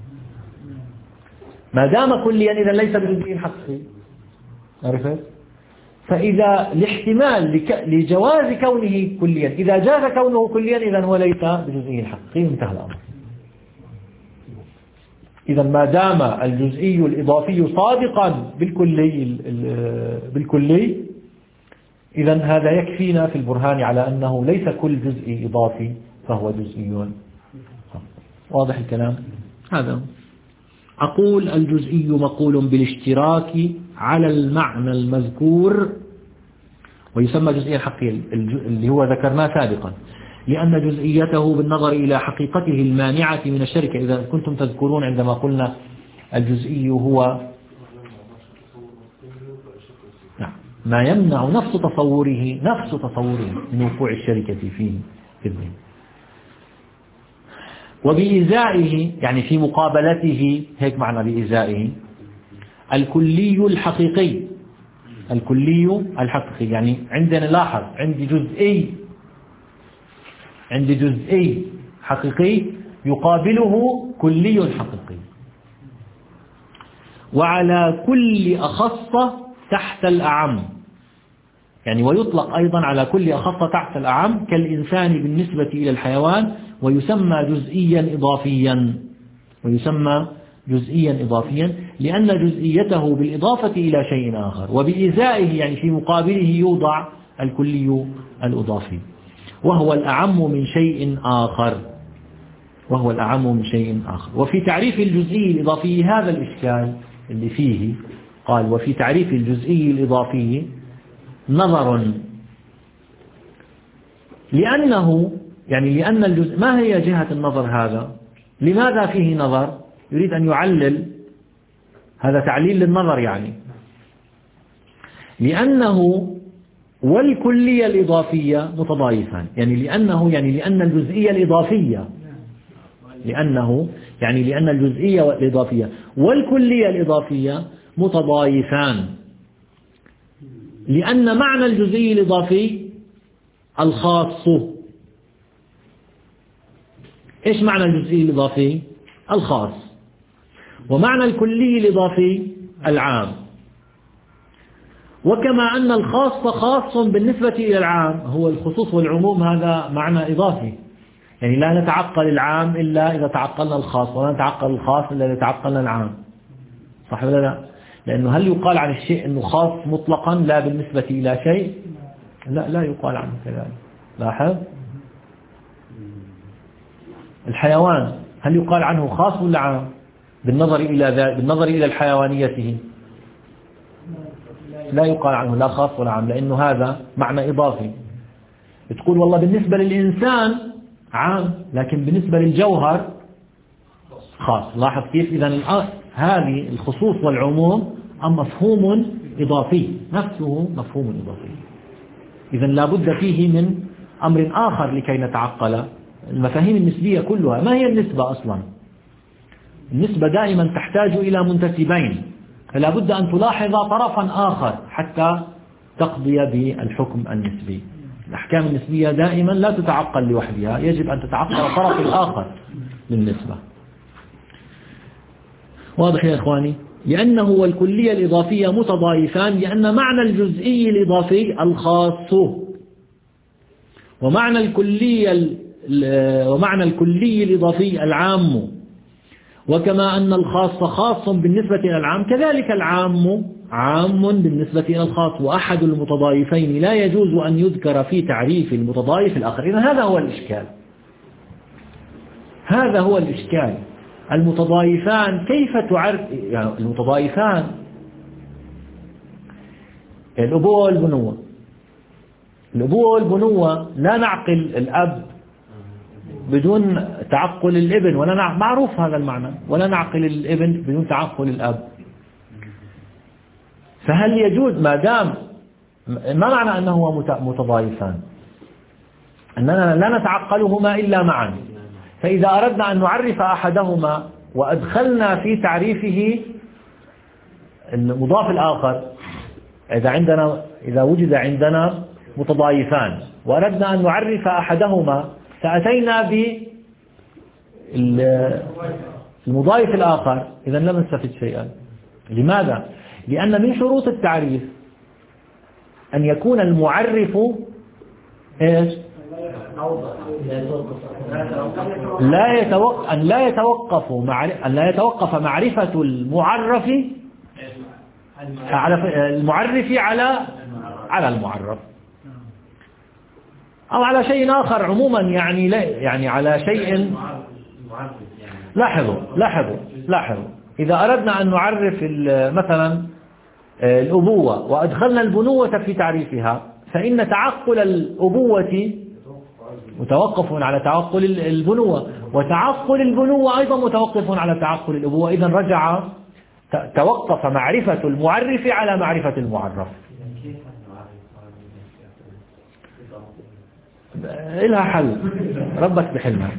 ما دام كليا إذا ليس بجزئي حقيقي، عرفت؟ فإذا الاحتمال لك... لجواز كونه كليا، إذا جاز كونه كليا إذا هو ليس بجزئي حقيقي، انتهى الأمر. إذا ما دام الجزئي الإضافي صادقا بالكلي بالكلي إذا هذا يكفينا في البرهان على أنه ليس كل جزئي إضافي فهو جزئي. واضح الكلام؟ هذا أقول الجزئي مقول بالاشتراك على المعنى المذكور ويسمى جزئيا حقيقيا اللي هو ذكرناه سابقا، لأن جزئيته بالنظر إلى حقيقته المانعة من الشركة. إذا كنتم تذكرون عندما قلنا الجزئي هو ما يمنع نفس تصوره نفس تصوره من وقوع الشركة فيه في الذهن، وبإزائه يعني في مقابلته، هيك معنى بإزائه الكلي الحقيقي. الكلي الحقيقي يعني عندنا لاحظ عندي جزئي عندي جزئي حقيقي يقابله كلي حقيقي، وعلى كل أخص تحت الأعم، يعني ويطلق أيضا على كل أخص تحت الأعم كالإنسان بالنسبة إلى الحيوان، ويسمى جزئيا إضافيا ويسمى جزئيا إضافيا لأن جزئيته بالإضافة إلى شيء آخر، وبإزائه يعني في مقابله يوضع الكلي الإضافي، وهو الأعم من شيء آخر وهو الأعم من شيء آخر. وفي تعريف الجزئي الإضافي هذا الإشكال اللي فيه، قال وفي تعريف الجزئي الإضافي نظر، لأنه يعني لأن الجزء، ما هي جهة النظر هذا؟ لماذا فيه نظر؟ يريد أن يعلل، هذا تعليل للنظر يعني، لأنه والكلية الإضافية متضايفان، يعني لأنه يعني لأن الجزئية الإضافية لأنه يعني لأن الجزئية الإضافية والكلية الإضافية متضايفان، لأن معنى الجزئي الإضافي الخاص. إيش معنى الجزئي الإضافي؟ الخاص. ومعنى الكلي الإضافي العام. وكما أن الخاص خاص بالنسبة إلى العام، هو الخصوص والعموم هذا معنى إضافي، يعني لا نتعقل العام إلا إذا تعقلنا الخاص، ولا نتعقل الخاص إلا إذا تعقلنا العام، صح ولا لا؟ لأنه هل يقال عن الشيء أنه خاص مطلقا لا بالنسبة إلى شيء؟ لا لا يقال عنه كذلك. لاحظ الحيوان هل يقال عنه خاص ولا عام بالنظر إلى بالنظر إلى الحيوانيته؟ لا يقال عنه لا خاص ولا عام، لأنه هذا معنى إضافي. تقول والله بالنسبة للإنسان عام، لكن بالنسبة للجوهر خاص. لاحظ كيف؟ إذا هذه الخصوص والعموم مفهوم إضافي، نفسه مفهوم إضافي. إذا لا بد فيه من أمر آخر لكي نتعقل المفاهيم النسبية كلها. ما هي النسبة أصلا؟ النسبة دائما تحتاج إلى منتسبين، فلا بد أن تلاحظ طرفا آخر حتى تقضي بالحكم النسبي. الأحكام النسبية دائما لا تتعقل لوحدها، يجب أن تتعقل الطرف الآخر للنسبة. واضح يا إخواني؟ لأنه والكلية الإضافية متضايفان، لأن معنى الجزئي الإضافي الخاص، ومعنى الكلية ومعنى الكلي الإضافي العام. وكما أن الخاص خاص بالنسبة إلى العام، كذلك العام عام بالنسبة إلى الخاص، وأحد المتضايفين لا يجوز أن يذكر في تعريف المتضايف الآخر. إذن هذا هو الإشكال، هذا هو الإشكال. المتضايفان كيف تعرف يعني المتضايفان الأبوة والبنوة. الأبوة والبنوة لا نعقل الأب بدون تعقل الابن، ولا معروف هذا المعنى، ولا نعقل الابن بدون تعقل الأب. فهل يجوز ما دام ما معنى أنه متضايفان؟ أننا لا نتعقلهما إلا معا. فإذا أردنا أن نعرف أحدهما وأدخلنا في تعريفه المضاف الآخر، إذا عندنا إذا وجد عندنا متضايفان وأردنا أن نعرف أحدهما فأتينا بالمضايف الآخر، إذا لم نستفد شيئا. لماذا؟ لأن من شروط التعريف أن يكون المعرف إيش؟ لا يتوقف أن لا يتوقف أن لا يتوقف معرفة المعرف على المعرف على على المعرف أو على شيء آخر عموما، يعني لا يعني على شيء. لاحظوا لاحظوا لاحظوا إذا أردنا أن نعرف مثلا الأبوة وأدخلنا البنوة في تعريفها، فإن تعقل الأبوة متوقف على تعقل البنوة، وتعقل البنوة أيضا متوقف على تعقل الأبوة. إذا رجع توقف معرفة المعرف على معرفة المعرف. إلها حل، ربك بحلها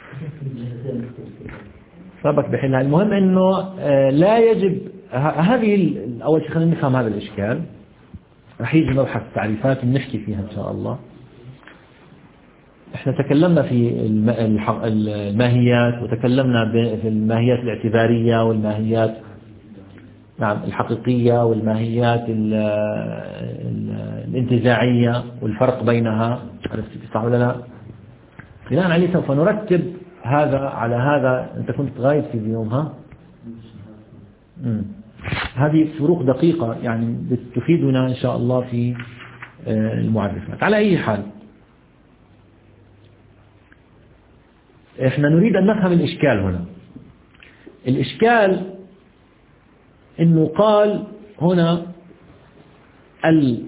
ربك بحلها. المهم أنه لا يجب هذه أول شيء. خلينا نفهم هذا الإشكال، رح يجي مبحث التعريفات ونحكي فيها إن شاء الله. احنا تكلمنا في الماهيات، وتكلمنا في الماهيات الاعتبارية والماهيات نعم الحقيقية والماهيات الانتزاعية والفرق بينها. عرفت صح ولا لا؟ بناء عليه سوف نرتب هذا على هذا. انت كنت غايب في يومها. امم هذه فروق دقيقة يعني بتفيدنا إن شاء الله في المعرفات. على أي حال احنا نريد أن نفهم الإشكال هنا. الإشكال إنه قال هنا ال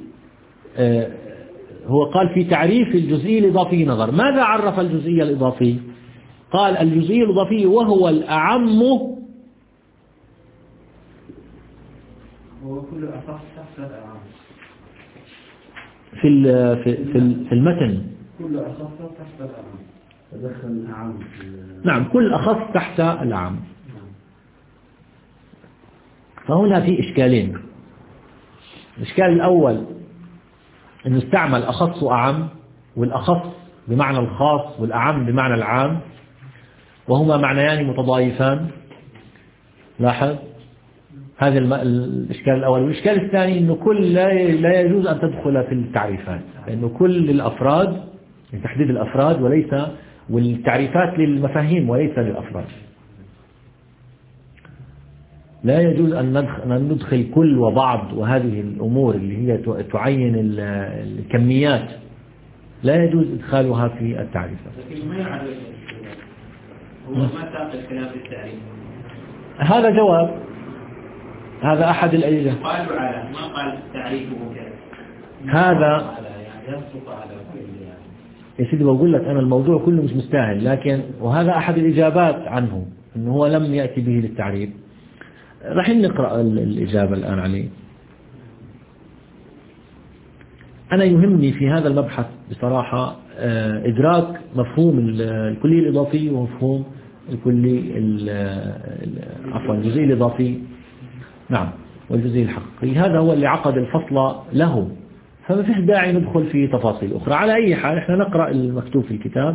هو قال في تعريف الجزئي الإضافي نظر. ماذا عرف الجزئي الإضافي؟ قال الجزئي الإضافي وهو الأعم وكل أخص تحت الأعم في في في المتن. كل أخص تحت الأعم تدخل الأعم. نعم كل أخص تحت الأعم. فهنا في إشكالين. الإشكال الأول أنه استعمل أخص وأعم، والأخص بمعنى الخاص والأعم بمعنى العام، وهما معنيان متضايفان. لاحظ هذا الإشكال الأول. والإشكال الثاني أنه كل لا يجوز أن تدخل في التعريفات، لأنه كل الأفراد لتحديد الأفراد وليس والتعريفات للمفاهيم وليس للأفراد. لا يجوز أن ندخل كل وبعض وهذه الأمور اللي هي تعين الكميات، لا يجوز إدخالها في التعريفات. لكن ما يعرف هو ما ساق الكلام في التعريف. هذا جواب، هذا أحد الأدلة. قالوا على ما قال تعريفه كذا. هذا يعني ينصف على كل يعني. يا سيدي بقول لك أنا الموضوع كله مش مستاهل، لكن وهذا أحد الإجابات عنه إنه هو لم يأتي به للتعريف. راح نقرأ الإجابة الآن عليه. أنا يهمني في هذا المبحث بصراحة إدراك مفهوم الكلي الإضافي ومفهوم الكلي عفوا الجزئي الإضافي نعم والجزئي الحقيقي. هذا هو اللي عقد الفصل له، فما فيش داعي ندخل في تفاصيل أخرى. على أي حال احنا نقرأ المكتوب في الكتاب.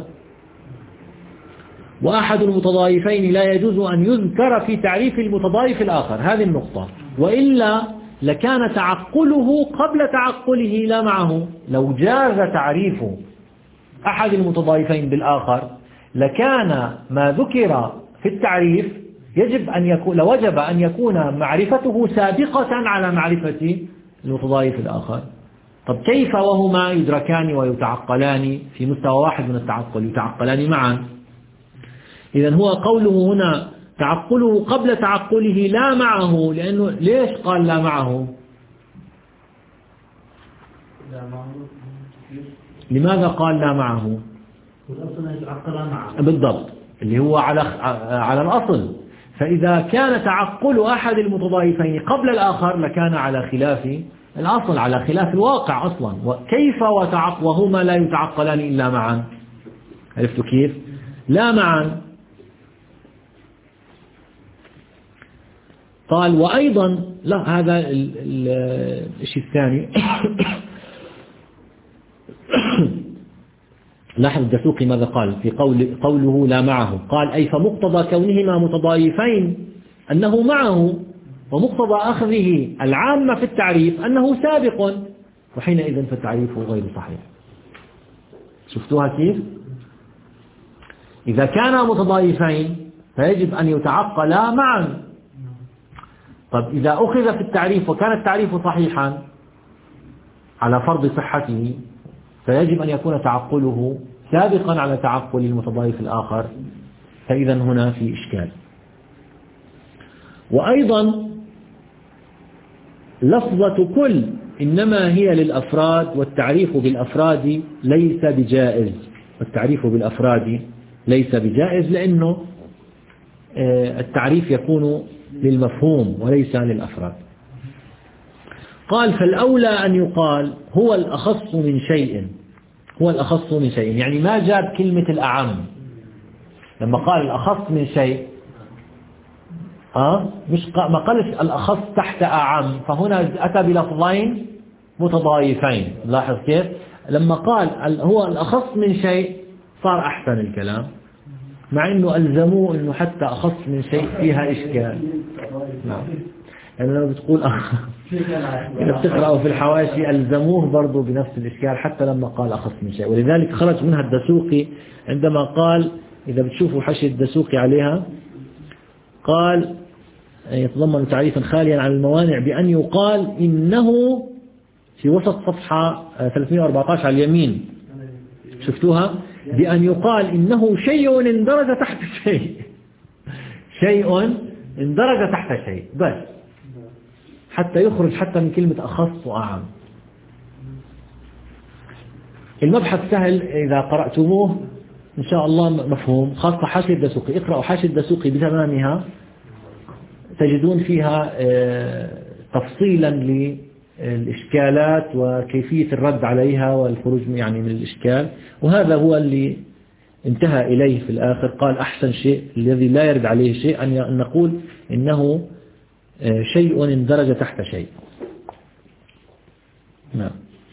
وأحد المتضايفين لا يجوز أن يذكر في تعريف المتضايف الآخر، هذه النقطة، وإلا لكان تعقله قبل تعقله لا معه. لو جاز تعريف أحد المتضايفين بالآخر لكان ما ذكر في التعريف يجب أن يكون لوجب أن يكون معرفته سابقة على معرفة المتضايف الآخر. طب كيف وهما يدركان ويتعقلان في مستوى واحد من التعقل، يتعقلان معا؟ إذن هو قوله هنا تعقله قبل تعقله لا معه، لأنه ليش قال لا معه؟ لماذا قال لا معه؟ بالضبط، اللي هو على على الأصل. فإذا كان تعقل أحد المتضايفين قبل الآخر لكان على خلاف الأصل، على خلاف الواقع أصلا. وكيف وتعق وهما لا يتعقلان إلا معا؟ عرفتوا كيف؟ لا معا. قال وأيضا لا، هذا الشيء الثاني. لاحظ الدسوقي ماذا قال في قول قوله لا معه، قال أي فمقتضى كونهما متضايفين أنه معه، ومقتضى أخذه العامة في التعريف أنه سابق، وحينئذ فالتعريف غير صحيح. شفتوها كيف؟ إذا كانا متضايفين فيجب أن يتعقلا معا. طب إذا أخذ في التعريف وكان التعريف صحيحا على فرض صحته فيجب أن يكون تعقله سابقا على تعقل المتضايف الآخر، فإذا هنا في إشكال. وأيضا لفظة كل إنما هي للأفراد، والتعريف بالأفراد ليس بجائز، والتعريف بالأفراد ليس بجائز لأنه التعريف يكون للمفهوم وليس للأفراد. قال فالأولى أن يقال هو الأخص من شيء، هو الأخص من شيء، يعني ما جاب كلمة الأعم. لما قال الأخص من شيء آه مش ما قالش الأخص تحت أعم، فهنا أتى بلفظين متضايفين. لاحظ كيف؟ لما قال هو الأخص من شيء صار أحسن الكلام، مع أنه ألزموه أنه حتى أخص من شيء فيها إشكال. نعم، يعني لو بتقول إذا بتقرأوا في الحواشي ألزموه برضو بنفس الإشكال حتى لما قال أخص من شيء. ولذلك خرج منها الدسوقي عندما قال، إذا بتشوفوا حشي الدسوقي عليها، قال يتضمن تعريفا خاليا عن الموانع بأن يقال إنه في وسط صفحة ثلاثمئة وأربعة عشر على اليمين، شفتوها؟ بأن يقال إنه شيء اندرج تحت شيء، شيء اندرج تحت شيء بس، حتى يخرج حتى من كلمة أخص وأعم. المبحث سهل إذا قرأتموه إن شاء الله مفهوم، خاصة حاشية الدسوقي. اقرأوا حاشية الدسوقي بتمامها تجدون فيها تفصيلا للإشكالات وكيفية الرد عليها والخروج يعني من الإشكال. وهذا هو اللي انتهى إليه في الآخر. قال أحسن شيء الذي لا يرد عليه شيء أن نقول إنه شيء اندرج تحت شيء. نعم.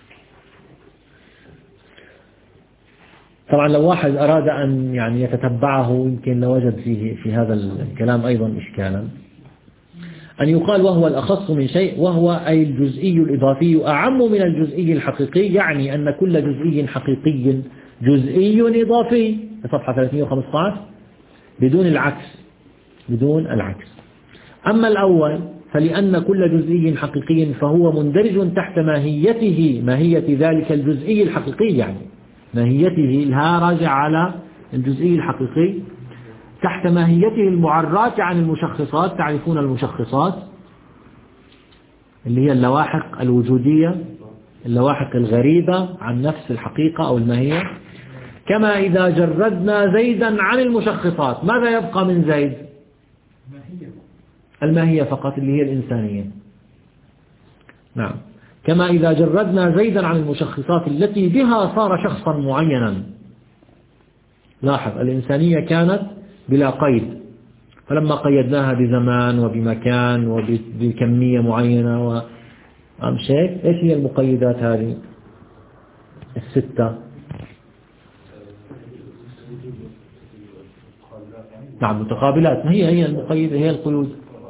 طبعا لو واحد أراد أن يعني يتتبعه يمكن لوجد فيه في هذا الكلام أيضا إشكالا. أن يقال وهو الأخص من شيء، وهو أي الجزئي الإضافي أعم من الجزئي الحقيقي، يعني أن كل جزئي حقيقي جزئي إضافي. صفحة ثلاثمئة وخمسة عشر بدون العكس، بدون العكس. أما الأول فلأن كل جزئي حقيقي فهو مندرج تحت ماهيته، ماهية ذلك الجزئي الحقيقي، يعني ماهيته لها راجع على الجزئي الحقيقي، تحت ماهيته المعرات عن المشخصات. تعرفون المشخصات اللي هي اللواحق الوجودية، اللواحق الغريبة عن نفس الحقيقة أو الماهية. كما إذا جردنا زيدا عن المشخصات ماذا يبقى من زيد؟ الماهية فقط اللي هي الإنسانية. نعم. كما إذا جردنا زيدا عن المشخصات التي بها صار شخصا معينا. لاحظ الإنسانية كانت بلا قيد، فلما قيدناها بزمان وبمكان وبكمية معينة وأم شيء، إيش هي المقيدات هذه الستة؟ نعم متقابلات، هي هي المقيدة، هي القيود.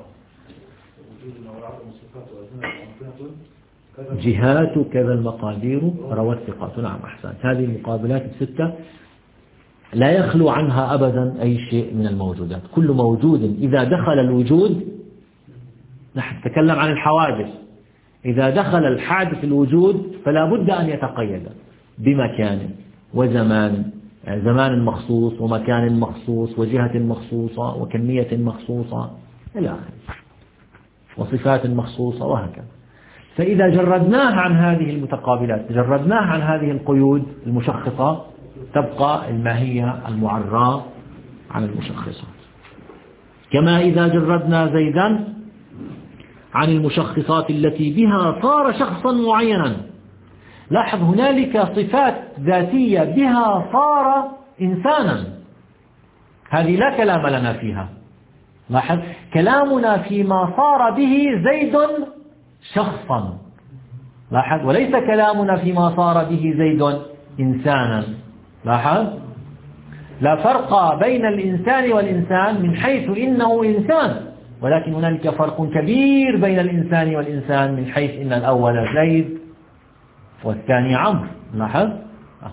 جهات كذا المقادير روت ثقات. نعم أحسنت. هذه المقابلات الستة لا يخلو عنها أبدا أي شيء من الموجودات. كل موجود إذا دخل الوجود، نحن نتكلم عن الحوادث، إذا دخل الحادث الوجود فلا بد أن يتقيد بمكان وزمان زمان مخصوص ومكان مخصوص وجهة مخصوصة وكمية مخصوصة إلى آخره، وصفات مخصوصة وهكذا. فإذا جردناه عن هذه المتقابلات، جردناه عن هذه القيود المشخصة، تبقى الماهية المعرّاة عن المشخصات. كما إذا جردنا زيدا عن المشخصات التي بها صار شخصا معينا. لاحظ هنالك صفات ذاتية بها صار إنسانا، هذه لا كلام لنا فيها. لاحظ كلامنا فيما صار به زيد شخصا، لاحظ، وليس كلامنا فيما صار به زيد إنسانا. لاحظ لا فرق بين الإنسان والإنسان من حيث إنه إنسان، ولكن هنالك فرق كبير بين الإنسان والإنسان من حيث إن الأول زيد والثاني عمرو. لاحظ آه.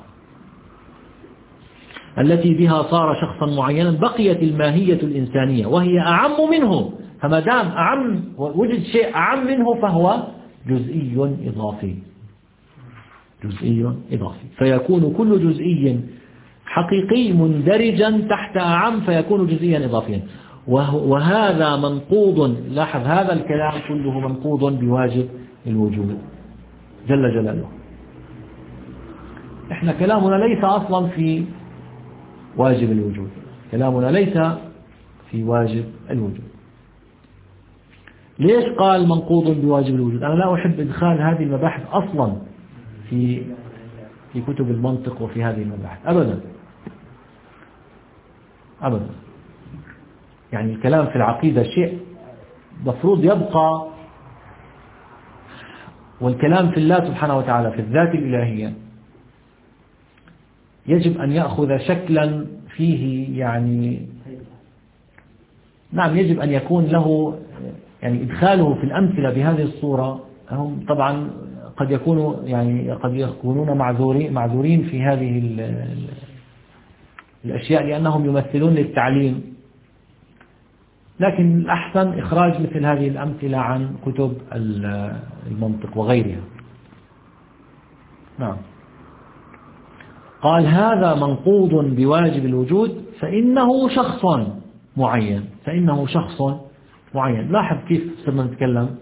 التي بها صار شخصا معينا بقيت الماهية الإنسانية وهي أعم منه، فما دام أعم وجد شيء أعم منه فهو جزئي إضافي، جزئي إضافي، فيكون كل جزئي حقيقي مندرجا تحت أعم فيكون جزئيا إضافيا. وهذا منقوض، لاحظ هذا الكلام كله منقوض بواجب الوجود جل جلاله. احنا كلامنا ليس أصلا في واجب الوجود، كلامنا ليس في واجب الوجود. ليش قال منقوض بواجب الوجود؟ أنا لا أحب إدخال هذه المباحث أصلا في في كتب المنطق وفي هذه المباحث أبدا أبدا. يعني الكلام في العقيدة شيء مفروض يبقى، والكلام في الله سبحانه وتعالى في الذات الإلهية يجب أن يأخذ شكلا فيه، يعني نعم يجب أن يكون له، يعني إدخاله في الأمثلة بهذه الصورة هم طبعا قد يكونوا يعني قد يكونون معذورين معذورين في هذه الأشياء لأنهم يمثلون للتعليم، لكن الأحسن إخراج مثل هذه الأمثلة عن كتب المنطق وغيرها. نعم. قال هذا منقوض بواجب الوجود فإنه شخص معين، فإنه شخص معين. لاحظ كيف صرنا نتكلم.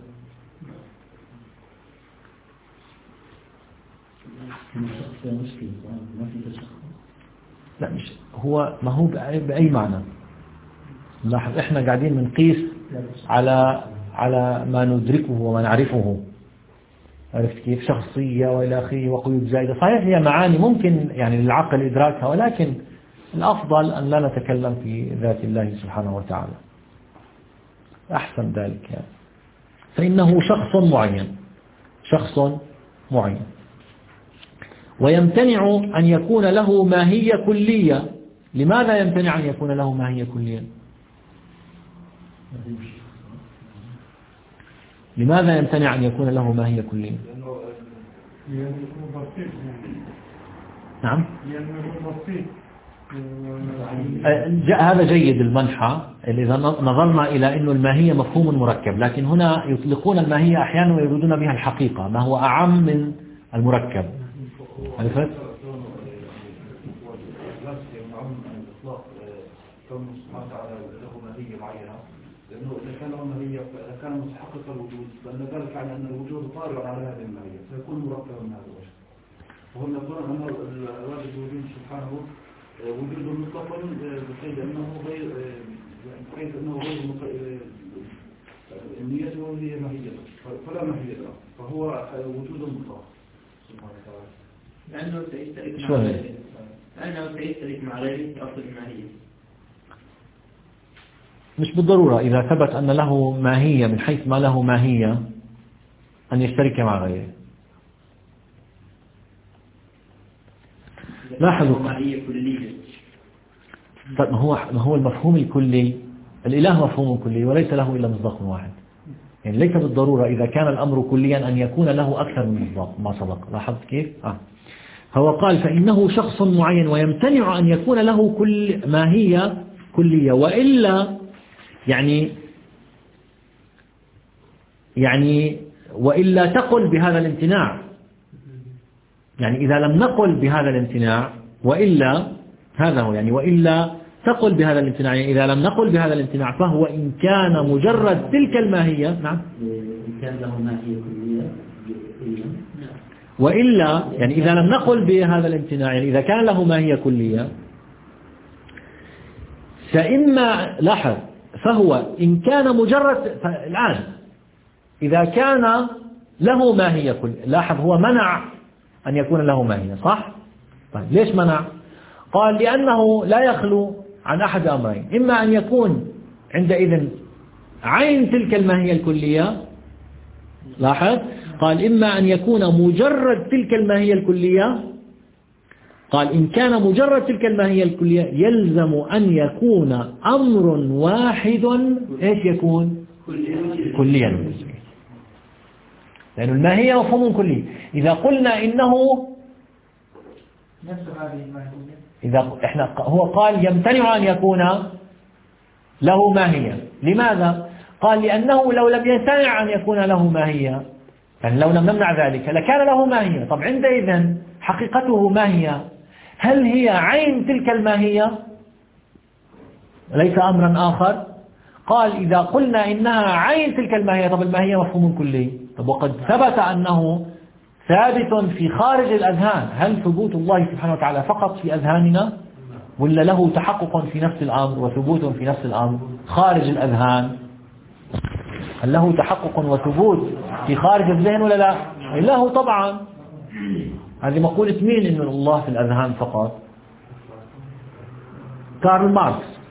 لا مش هو، ما هو بأي معنى. لاحظ احنا قاعدين بنقيس على على ما ندركه وما نعرفه، عرفت كيف؟ شخصية وإلى آخره وقيود زائدة. صحيح هي معاني ممكن يعني للعقل إدراكها، ولكن الأفضل أن لا نتكلم في ذات الله سبحانه وتعالى، أحسن ذلك يعني. فإنه شخص معين، شخص معين، ويمتنع أن يكون له ماهية كلية. لماذا يمتنع أن يكون له ماهية كلية؟ لماذا يمتنع أن يكون له ماهية كلية؟ نعم هذا جيد المنحى. إذا نظرنا إلى أن الماهية مفهوم مركب، لكن هنا يطلقون الماهية أحيانا ويريدون بها الحقيقة، ما هو أعم من المركب. عرفت؟ لأنه إذا كان له ماهية إذا كان متحقق الوجود فإن ذلك يعني أن الوجود طارئ على هذه الماهية فيكون مركبا من هذا الوجه. وهم يقولون أن الواجب الوجود سبحانه وجود مطلق بحيث أنه غير بحيث أنه غير نيته هي ماهية فلا ماهية له، فهو وجود مطلق سبحانه وتعالى. لأنه سيشترك مع غيره لأنه سيشترك مع غيره في أصل الماهية. مش بالضرورة إذا ثبت أن له ماهية من حيث ما له ماهية أن يشترك مع غيره. لاحظوا ماهية كلية. طيب ما هو ما هو المفهوم الكلي، الإله مفهوم كلي وليس له إلا مصداق واحد، يعني ليس بالضرورة إذا كان الأمر كليا أن يكون له أكثر من مصداق ما سبق. لاحظت كيف؟ آه. هو قال فإنه شخص معين ويمتنع أن يكون له كل ماهية كلية، وإلا يعني يعني وإلا تقل بهذا الامتناع، يعني إذا لم نقل بهذا الامتناع وإلا هذا هو يعني. وإلا تقل بهذا الامتناع، يعني إذا لم نقل بهذا الامتناع فهو إن كان مجرد تلك الماهية. نعم. إن كان له ماهية كلية. وإلا يعني إذا لم نقل بهذا الامتناع، يعني إذا كان له ماهية كلية فإما لاحظ فهو إن كان مجرد الآن إذا كان له ماهية كلية، لاحظ هو منع أن يكون له ماهية، صح؟ طيب ليش منع؟ قال لأنه لا يخلو عن أحد أمرين، إما أن يكون عندئذ عين تلك الماهية الكلية، لاحظ قال إما أن يكون مجرد تلك الماهية الكلية، قال إن كان مجرد تلك الماهية الكلية يلزم أن يكون أمر واحد إيش يكون؟ كليا، لأن الماهية مفهوم كلي. إذا قلنا إنه إذا إحنا هو قال يمتنع أن يكون له ماهية، لماذا؟ قال لأنه لو لم يمتنع أن يكون له ماهية، يعني لو لم نمنع ذلك لكان له ماهية. طب عندئذ حقيقته ما هي؟ هل هي عين تلك الماهية ليس أمرا آخر؟ قال إذا قلنا إنها عين تلك الماهية، طب الماهية مفهوم كلي، طب وقد ثبت أنه ثابت في خارج الأذهان. هل ثبوت الله سبحانه وتعالى فقط في أذهاننا ولا له تحقق في نفس الأمر وثبوت في نفس الأمر خارج الأذهان؟ هل له تحقق وثبوت في خارج الذهن ولا لا؟ له طبعا. هذه مقولة مين إنه الله في الأذهان فقط؟ كارل ماركس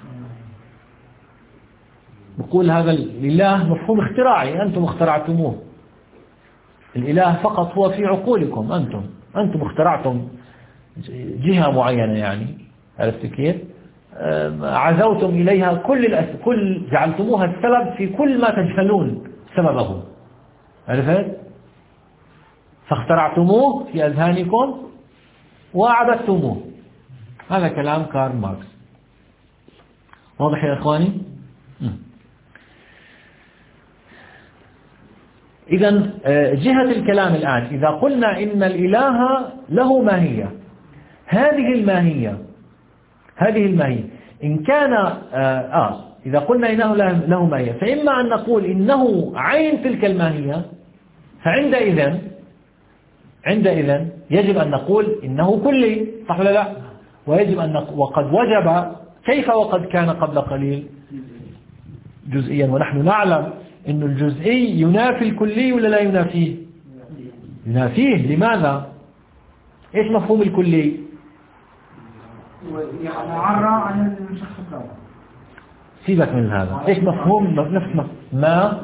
يقول هذا الإله مفهوم اختراعي أنتم اخترعتموه، الإله فقط هو في عقولكم أنتم أنتم اخترعتم جهة معينة، يعني عرفت كيف؟ عزوتم إليها كل الأس... كل جعلتموها السبب في كل ما تجهلون سببه، عرفت؟ فاخترعتموه في أذهانكم وعبدتموه. هذا كلام كارل ماركس. واضح يا إخواني؟ إذن جهة الكلام الآن إذا قلنا إن الإله له ماهية، هذه الماهية هذه الماهية إن كان آه إذا قلنا إنه له ماهية فإما أن نقول إنه عين تلك الماهية، فعندئذ عندئذ يجب أن نقول إنه كلي، صح ولا لا؟ ويجب أن نقول وقد وجب، كيف وقد كان قبل قليل جزئيا، ونحن نعلم إن الجزئي ينافي الكلي ولا لا ينافيه؟ ينافيه. لماذا؟ إيش مفهوم الكلي؟ معرى عن المشخص. سيبك من هذا. إيش مفهوم نفس ما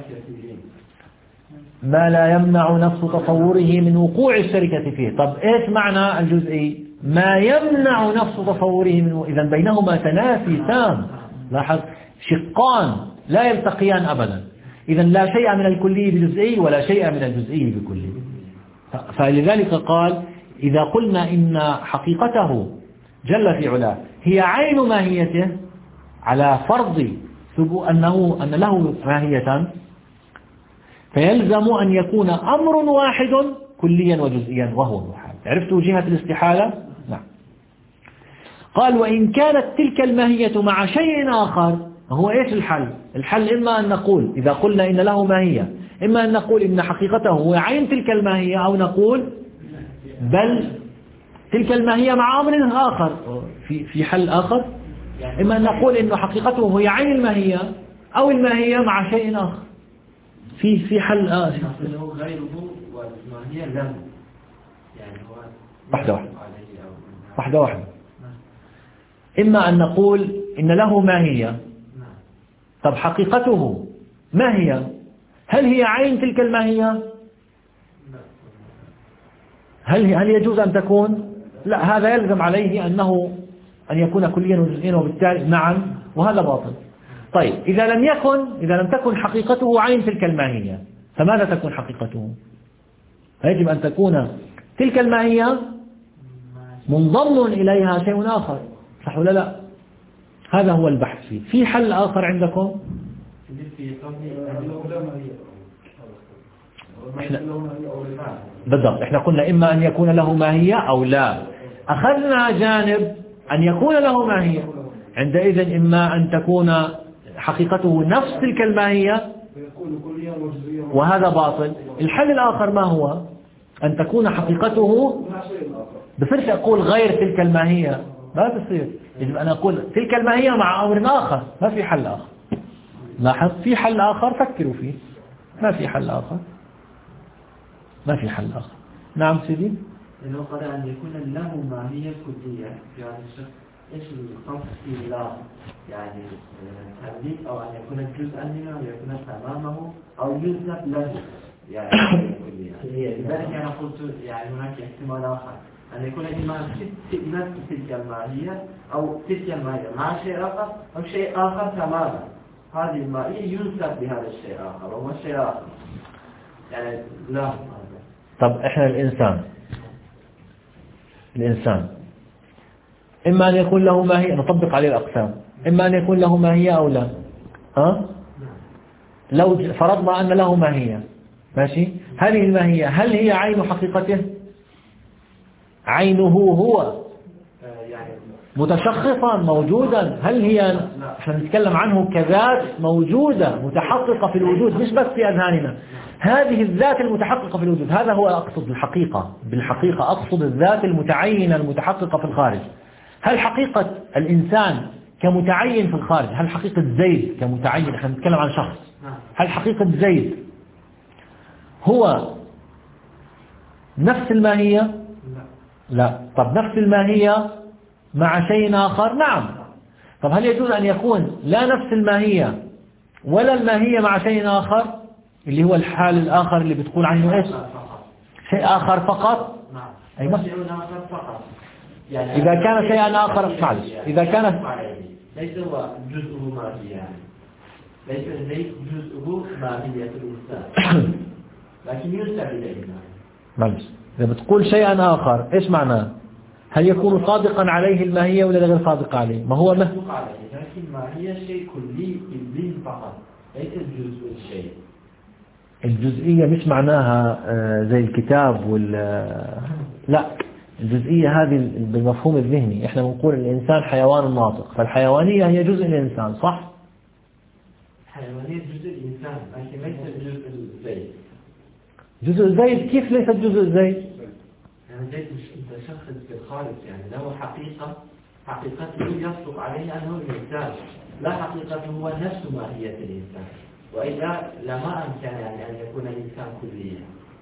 ما لا يمنع نفس تصوره من وقوع الشركة فيه. طب إيش معنى الجزئي؟ ما يمنع نفس تصوره من، إذا بينهما تنافي تام. لاحظ شقان لا يلتقيان أبدا. إذا لا شيء من الكلي بجزئي ولا شيء من الجزئي بكلي. فلذلك قال إذا قلنا إن حقيقته جل في علاه هي عين ماهيته على فرض أنه أن له ماهية، فيلزم أن يكون أمر واحد كليا وجزئيا وهو المحال. عرفتوا جهة الاستحالة؟ نعم. قال وإن كانت تلك الماهية مع شيء آخر، هو إيش الحل؟ الحل إما أن نقول إذا قلنا إن له ماهية، إما أن نقول إن حقيقته هو عين تلك الماهية، أو نقول بل تلك الماهية مع أمر آخر. في في حل آخر، إما أن نقول إن حقيقته هي عين الماهية أو الماهية مع شيء آخر. في في حل آخر غيره والماهية له، يعني هو واحدة واحدة واحدة واحدة. إما أن نقول إن له ماهية، طب حقيقته ما هي؟ هل هي عين تلك الماهية؟ هل هل يجوز أن تكون؟ لا، هذا يلزم عليه أنه أن يكون كليا وجزئيا، وبالتالي نعم، وهذا باطل. طيب إذا لم يكن إذا لم تكن حقيقته عين تلك الماهية، فماذا تكون حقيقته؟ فيجب أن تكون تلك الماهية منضم إليها شيء آخر، صح ولا لا؟ هذا هو البحث فيه. في حل آخر عندكم؟ إحنا بالضبط، احنا قلنا إما أن يكون له ماهية أو لا. أخذنا جانب أن يكون له ماهية. عندئذ إما أن تكون حقيقته نفس تلك الماهية وهذا باطل. الحل الآخر ما هو؟ أن تكون حقيقته، بصيرش أقول غير تلك الماهية، ما بصير، يجب أن أقول تلك الماهية مع أمر آخر. ما في حل آخر. لاحظ، في حل آخر فكروا فيه. ما في حل آخر، ما في حل آخر. نعم سيدي. لأنه قد أن يكون له ماهية كلية في هذا الشخص، إيش الخاص في الله يعني تمليك، أو أن يكون جزءا منه أو يكون تمامه أو يذهب له يعني كلية. لذلك أنا قلت يعني هناك احتمال آخر أن يكون إما نفس تلك الماهية أو تلك الماهية مع شيء آخر أو شيء آخر تماما. هذه الماهية ينسب بهذا الشيء آخر وهو شيء آخر يعني لا. طب إحنا الإنسان الإنسان إما أن يكون له ماهية، نطبق عليه الأقسام، إما أن يكون له ماهية أو لا. أه؟ لو فرضنا أن له ماهية، ماشي، هذه الماهية هل هي عين حقيقته؟ عينه هو متشخصا موجودا؟ هل هي، احنا نتكلم عنه كذات موجودة متحققة في الوجود مش بس في أذهاننا، هذه الذات المتحققة في الوجود. هذا هو أقصد الحقيقة، بالحقيقة أقصد الذات المتعينة المتحققة في الخارج. هل حقيقة الإنسان كمتعين في الخارج، هل حقيقة زيد كمتعين، احنا نتكلم عن شخص، هل حقيقة زيد هو نفس الماهية؟ لا. طب نفس الماهية مع شيء آخر؟ نعم. طب هل يجوز أن يكون لا نفس الماهية ولا الماهية مع شيء آخر، اللي هو الحال الآخر اللي بتقول عنه إيش؟ شيء آخر فقط؟ أي ما يعني إذا كان شيئا آخر، معلش، إذا كان ليس هو جزءه ماهية يعني ليس ليس جزءه ماهية الإنسان لكن ينسب إليه. معلش، إذا بتقول شيئا آخر إيش معناه؟ هل يكون صادقا عليه الماهية ولا غير صادق عليه؟ ما هو ما صادق عليه، لكن الماهية شيء كلي كلي فقط، ليس الجزء الشيء. الجزئية مش معناها زي الكتاب وال لا، الجزئية هذه بالمفهوم الذهني. احنا بنقول الإنسان حيوان ناطق، فالحيوانية هي جزء الإنسان، صح؟ حيوانية جزء الإنسان لكن ليس جزء الزيد. جزء الزيد كيف ليس جزء الزيد؟ يعني زيد متشخص في الخارج، يعني له حقيقة، حقيقته يصدق عليه أنه الإنسان، لا حقيقته هو نفس ماهية الإنسان، وإلا لما أمكن يعني أن يكون الإنسان كليا.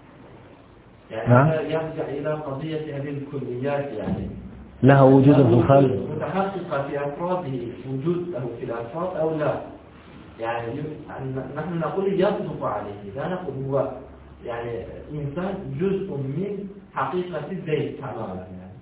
يعني يرجع إلى قضية هذه الكليات، يعني لها وجود في الخارج، متحققة في أفراده، وجود له في الأفراد أو لا. يعني نحن نقول يصدق عليه، لا نقول هو يعني إنسان جزء من حقيقة الزيت تماما. يعني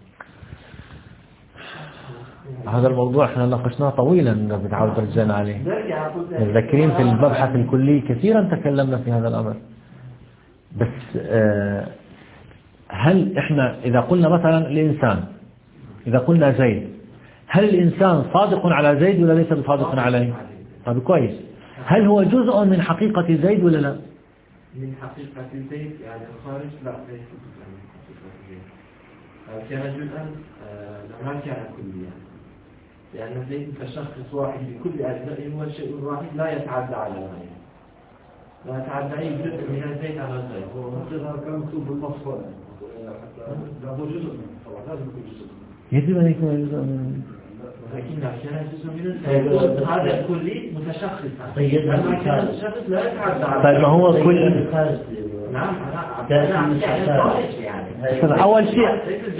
هذا الموضوع احنا ناقشناه طويلا، بتعاود ترجعنا عليه. متذكرين في المبحث الكلي كثيرا تكلمنا في هذا الأمر. بس اه هل احنا إذا قلنا مثلا الإنسان، إذا قلنا زيد، هل الإنسان صادق على زيد ولا ليس بصادق عليه؟ طيب كويس، هل هو جزء من حقيقة زيد ولا لا؟ من حقيقة زيد يعني الخارج لا، ليس جزءا من حقيقة زيد. كان جزءا لما كان كليا، لأن زيد كشخص واحد بكل أجزائه هو شيء واحد لا يتعدى على غيره، لا يتعدى أي جزء من الزيت على غيره. هو هذا كان مكتوب بالنص، لا هو جزء منه طبعا، لازم يكون جزء منه. يجب أن يكون جزء منه، لكن كان جزء منه هذا الكلي متشخصا. لما كان الشخص لا يتعدى على. طيب ما هو كل نعم أنا يعني أول شيء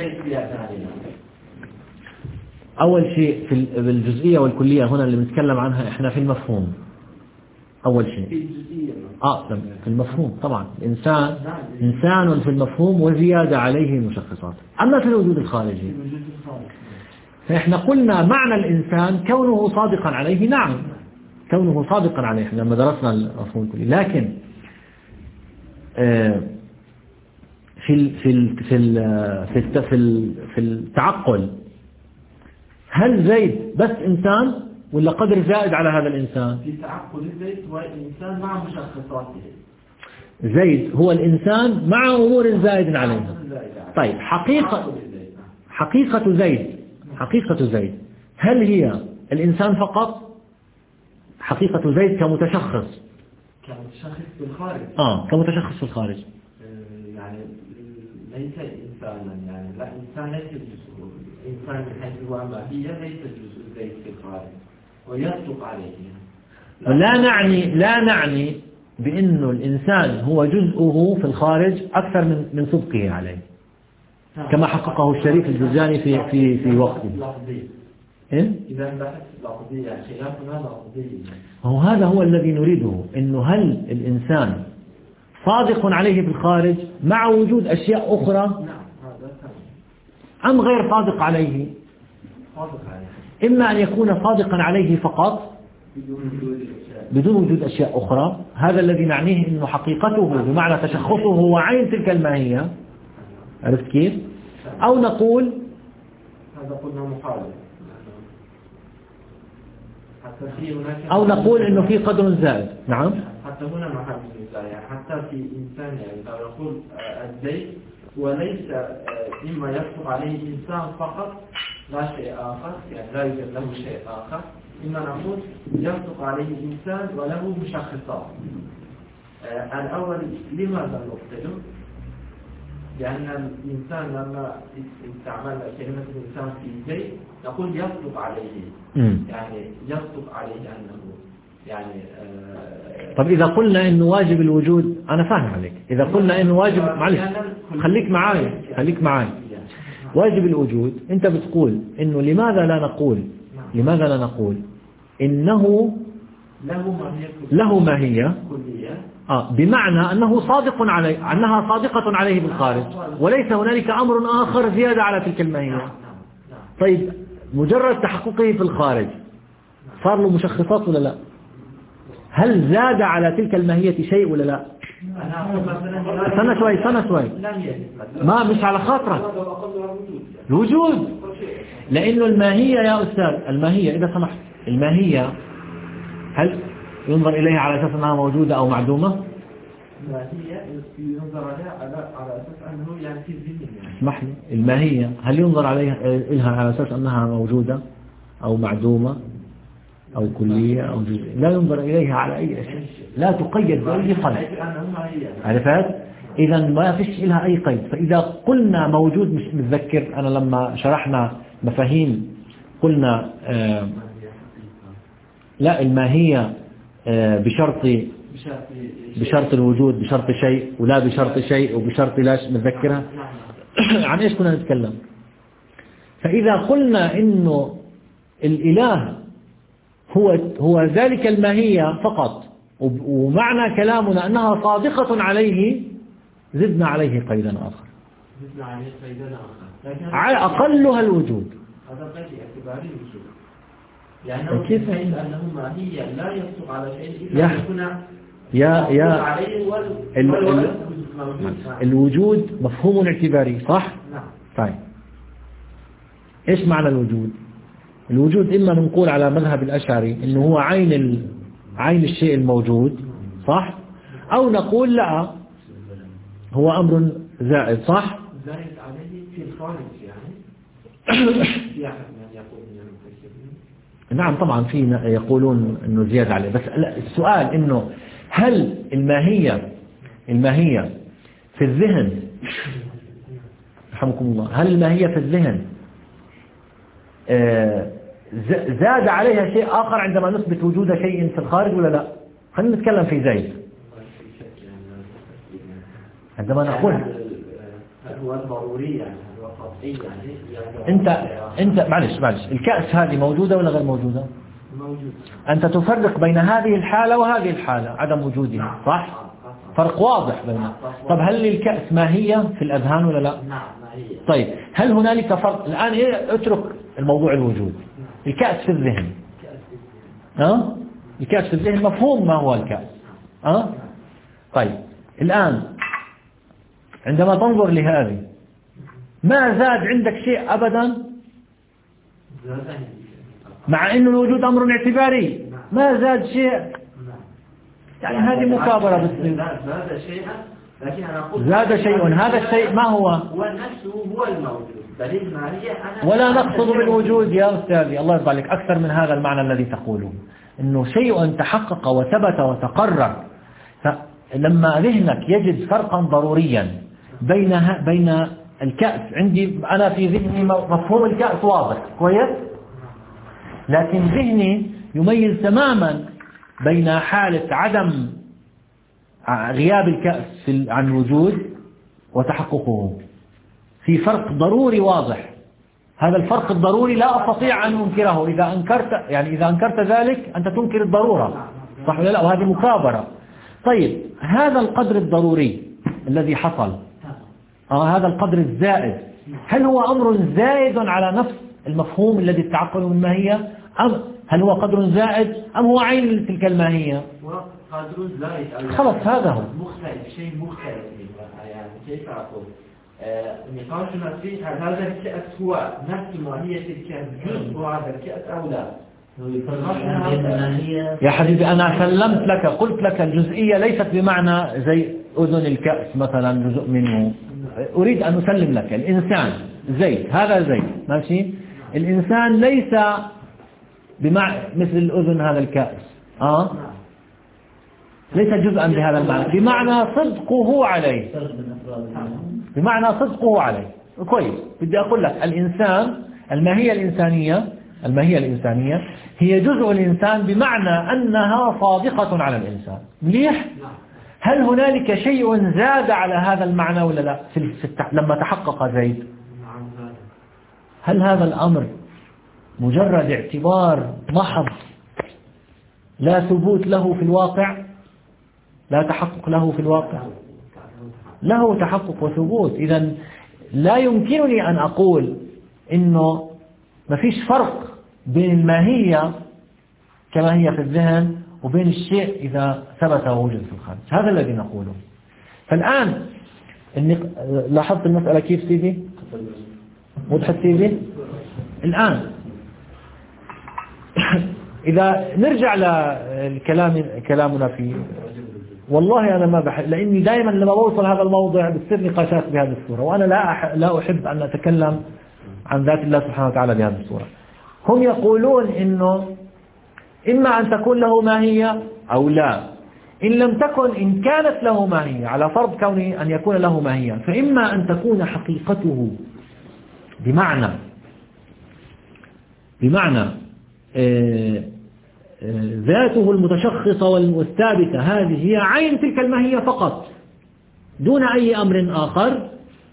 أول شيء في الجزئية والكلية هنا اللي بنتكلم عنها إحنا في المفهوم. أول شيء آه في المفهوم طبعا الإنسان إنسان في المفهوم وزيادة عليه المشخصات. أما في الوجود الخارجي فإحنا قلنا معنى الإنسان كونه صادقا عليه، نعم كونه صادقا عليه لما درسنا المفهوم الكلي. لكن آه في ال في ال في ال في ال في التعقل، هل زيد بس إنسان ولا قدر زائد على هذا الإنسان؟ في تعقل زيد هو الإنسان مع مشخصاته. زيد هو الإنسان مع أمور زائد عليها. طيب حقيقة حقيقة زيد حقيقة زيد هل هي الإنسان فقط؟ حقيقة زيد كمتشخص كمتشخص في الخارج آه كمتشخص في الخارج يعني ليس إنسانا يعني لا إنسان ليس جزء إنسان من حيث هو ماهية ليس جزء زيد في الخارج ويصدق عليه لا نعني لا نعني بأنه الإنسان هو جزءه في الخارج أكثر من من صدقه عليه كما حققه الشريف الجرجاني في في في وقته. إيه؟ إذا بحث لفظية خلافنا لفظية. هو هذا هو الذي نريده إنه هل الإنسان صادق عليه في الخارج مع وجود أشياء أخرى نعم هذا تمام أم غير صادق عليه؟ صادق عليه. إما أن يكون صادقا عليه فقط بدون وجود أشياء أخرى هذا الذي نعنيه إنه حقيقته بمعنى تشخصه هو عين تلك الماهية. عرفت كيف؟ أو نقول هذا قلنا محاولة حتى في هناك أو نقول إنه في قدر زائد. نعم حتى هنا محل مثال يعني حتى في إنسان يعني لو يقول الزيت وليس إما يصدق عليه إنسان فقط لا شيء آخر يعني لا يوجد له شيء آخر إما نقول يصدق عليه إنسان وله مشخصات. الأول لماذا نقتله؟ لأن الإنسان لما استعمل كلمة الإنسان في زيت نقول يصدق عليه م. يعني يصدق عليه أنه يعني آه طب إذا قلنا إنه واجب الوجود أنا فاهم عليك إذا قلنا إنه واجب معلش خليك معاي خليك معاي واجب الوجود أنت بتقول إنه لماذا لا نقول لماذا لا نقول إنه له ماهية كلية آه بمعنى أنه صادق عليه أنها صادقة عليه بالخارج وليس هنالك أمر آخر زيادة على تلك الماهية. طيب مجرد تحققه في الخارج صار له مشخصات ولا لا؟ هل زاد على تلك الماهية شيء ولا لا؟ سنة شوي سنة شوي ما مش على خاطرك الوجود لأنه الماهية يا أستاذ الماهية إذا سمحت الماهية هل ينظر إليها على أساس أنها موجودة أو معدومة؟ الماهية ينظر عليها على على أساس أنه يعني في الذهن يعني. اسمح لي الماهية هل ينظر عليها إلها على أساس أنها موجودة أو معدومة أو كلية أو جزء لا ينظر إليها على أي شيء لا تقيد بأي قيد عرفت؟ إذا ما فيش لها أي قيد. فإذا قلنا موجود مش متذكر أنا لما شرحنا مفاهيم قلنا آه لا الماهية آه بشرط بشرط الوجود بشرط شيء ولا بشرط شيء وبشرط لاش متذكرها عن إيش كنا نتكلم. فإذا قلنا إنه الإله هو هو ذلك الماهية فقط ومعنى كلامنا أنها صادقة عليه زدنا عليه قيدا آخر زدنا عليه قيدا آخر على أقلها الوجود هذا قيد اعتباري الوجود لأنه كيف أنه ماهية لا يصدق على شيء إلا أن يكون يا يا ال ال الوجود مفهوم اعتباري صح؟ نعم. طيب إيش معنى الوجود؟ الوجود إما نقول على مذهب الأشعري إنه هو عين ال... عين الشيء الموجود صح؟ أو نقول لا هو أمر زائد صح؟ زائد عليه في الخارج يعني في أحد من يقول من المفسرين نعم طبعا في يقولون إنه زيادة عليه بس السؤال إنه هل الماهية الماهية في الذهن رحمكم الله هل الماهية في الذهن آه زاد عليها شيء آخر عندما نثبت وجود شيء في الخارج ولا لا؟ خلينا نتكلم في زيد عندما نقول هو ضروري يعني هو قطعي يعني انت انت معلش معلش الكأس هذه موجودة ولا غير موجودة؟ موجود. أنت تفرق بين هذه الحالة وهذه الحالة عدم وجودها صح؟ فرق واضح بينها. طب هل للكأس ماهية في الأذهان ولا لا؟ نعم ماهية. طيب هل هنالك فرق الآن إيه اترك الموضوع الوجود الكأس في الذهن ها؟ الكأس في الذهن مفهوم ما هو الكأس ها؟ طيب الآن عندما تنظر لهذه ما زاد عندك شيء أبدا مع أن الوجود أمر اعتباري ما زاد شيء يعني هذه مكابرة بس زاد شيئا لكن أنا أقول زاد شيء، هذا الشيء ما هو؟ هو نفسه هو الموجود، بل الماهية أنا ولا نقصد بالوجود يا أستاذي، الله يرضى عليك، أكثر من هذا المعنى الذي تقوله، إنه شيء تحقق وثبت وتقرر. فلما ذهنك يجد فرقا ضروريا بين بين الكأس، عندي أنا في ذهني مفهوم الكأس واضح كويس، لكن ذهني يميز تماما بين حالة عدم غياب الكأس عن الوجود وتحققه، في فرق ضروري واضح. هذا الفرق الضروري لا أستطيع أن أنكره، إذا أنكرت يعني إذا أنكرت ذلك أنت تنكر الضرورة، صح ولا لا؟ وهذه مكابرة. طيب هذا القدر الضروري الذي حصل، آه هذا القدر الزائد، هل هو أمر زائد على نفس المفهوم الذي تعقل من ماهية، أم هل هو قدر زائد أم هو عين تلك الماهية؟ قدر زائد خلاص هذا هو مختلف، شيء مختلف. يعني كيف أقول نقاشنا في هذا الكأس هو نفس ماهية الكأس جزء هذا الكأس أو لا؟ يا حبيبي أنا سلمت لك، قلت لك الجزئية ليست بمعنى زي أذن الكأس مثلا جزء منه. أريد أن أسلم لك الإنسان زي هذا زي ماشي، الإنسان ليس بمعنى مثل الأذن هذا الكأس، آه ليس جزءا بهذا المعنى، بمعنى صدقه عليه، بمعنى صدقه عليه. كويس، بدي أقول لك الإنسان الماهية الإنسانية، الماهية الإنسانية هي جزء الإنسان بمعنى أنها صادقة على الإنسان. مليح؟ هل هنالك شيء زاد على هذا المعنى ولا لا في التح... لما تحقق زيد؟ هل هذا الأمر مجرد اعتبار محض لا ثبوت له في الواقع، لا تحقق له في الواقع؟ له تحقق وثبوت. إذن لا يمكنني أن أقول إنه ما فيش فرق بين الماهية كما هي في الذهن وبين الشيء إذا ثبت ووجد في الخارج، هذا الذي نقوله. فالآن لاحظت المسألة كيف سيدي؟ وضحت سيدي؟ الآن إذا نرجع لكلام كلامنا في، والله أنا ما بحب، لأني دائما لما بوصل هذا الموضع بتصير نقاشات بهذه الصورة، وأنا لا أح... لا أحب أن أتكلم عن ذات الله سبحانه وتعالى بهذه الصورة. هم يقولون إنه إما أن تكون له ماهية أو لا، إن لم تكن، إن كانت له ماهية على فرض كونه أن يكون له ماهية، فإما أن تكون حقيقته بمعنى بمعنى آه آه ذاته المتشخصة والثابتة، هذه هي عين تلك الماهية فقط دون أي أمر آخر.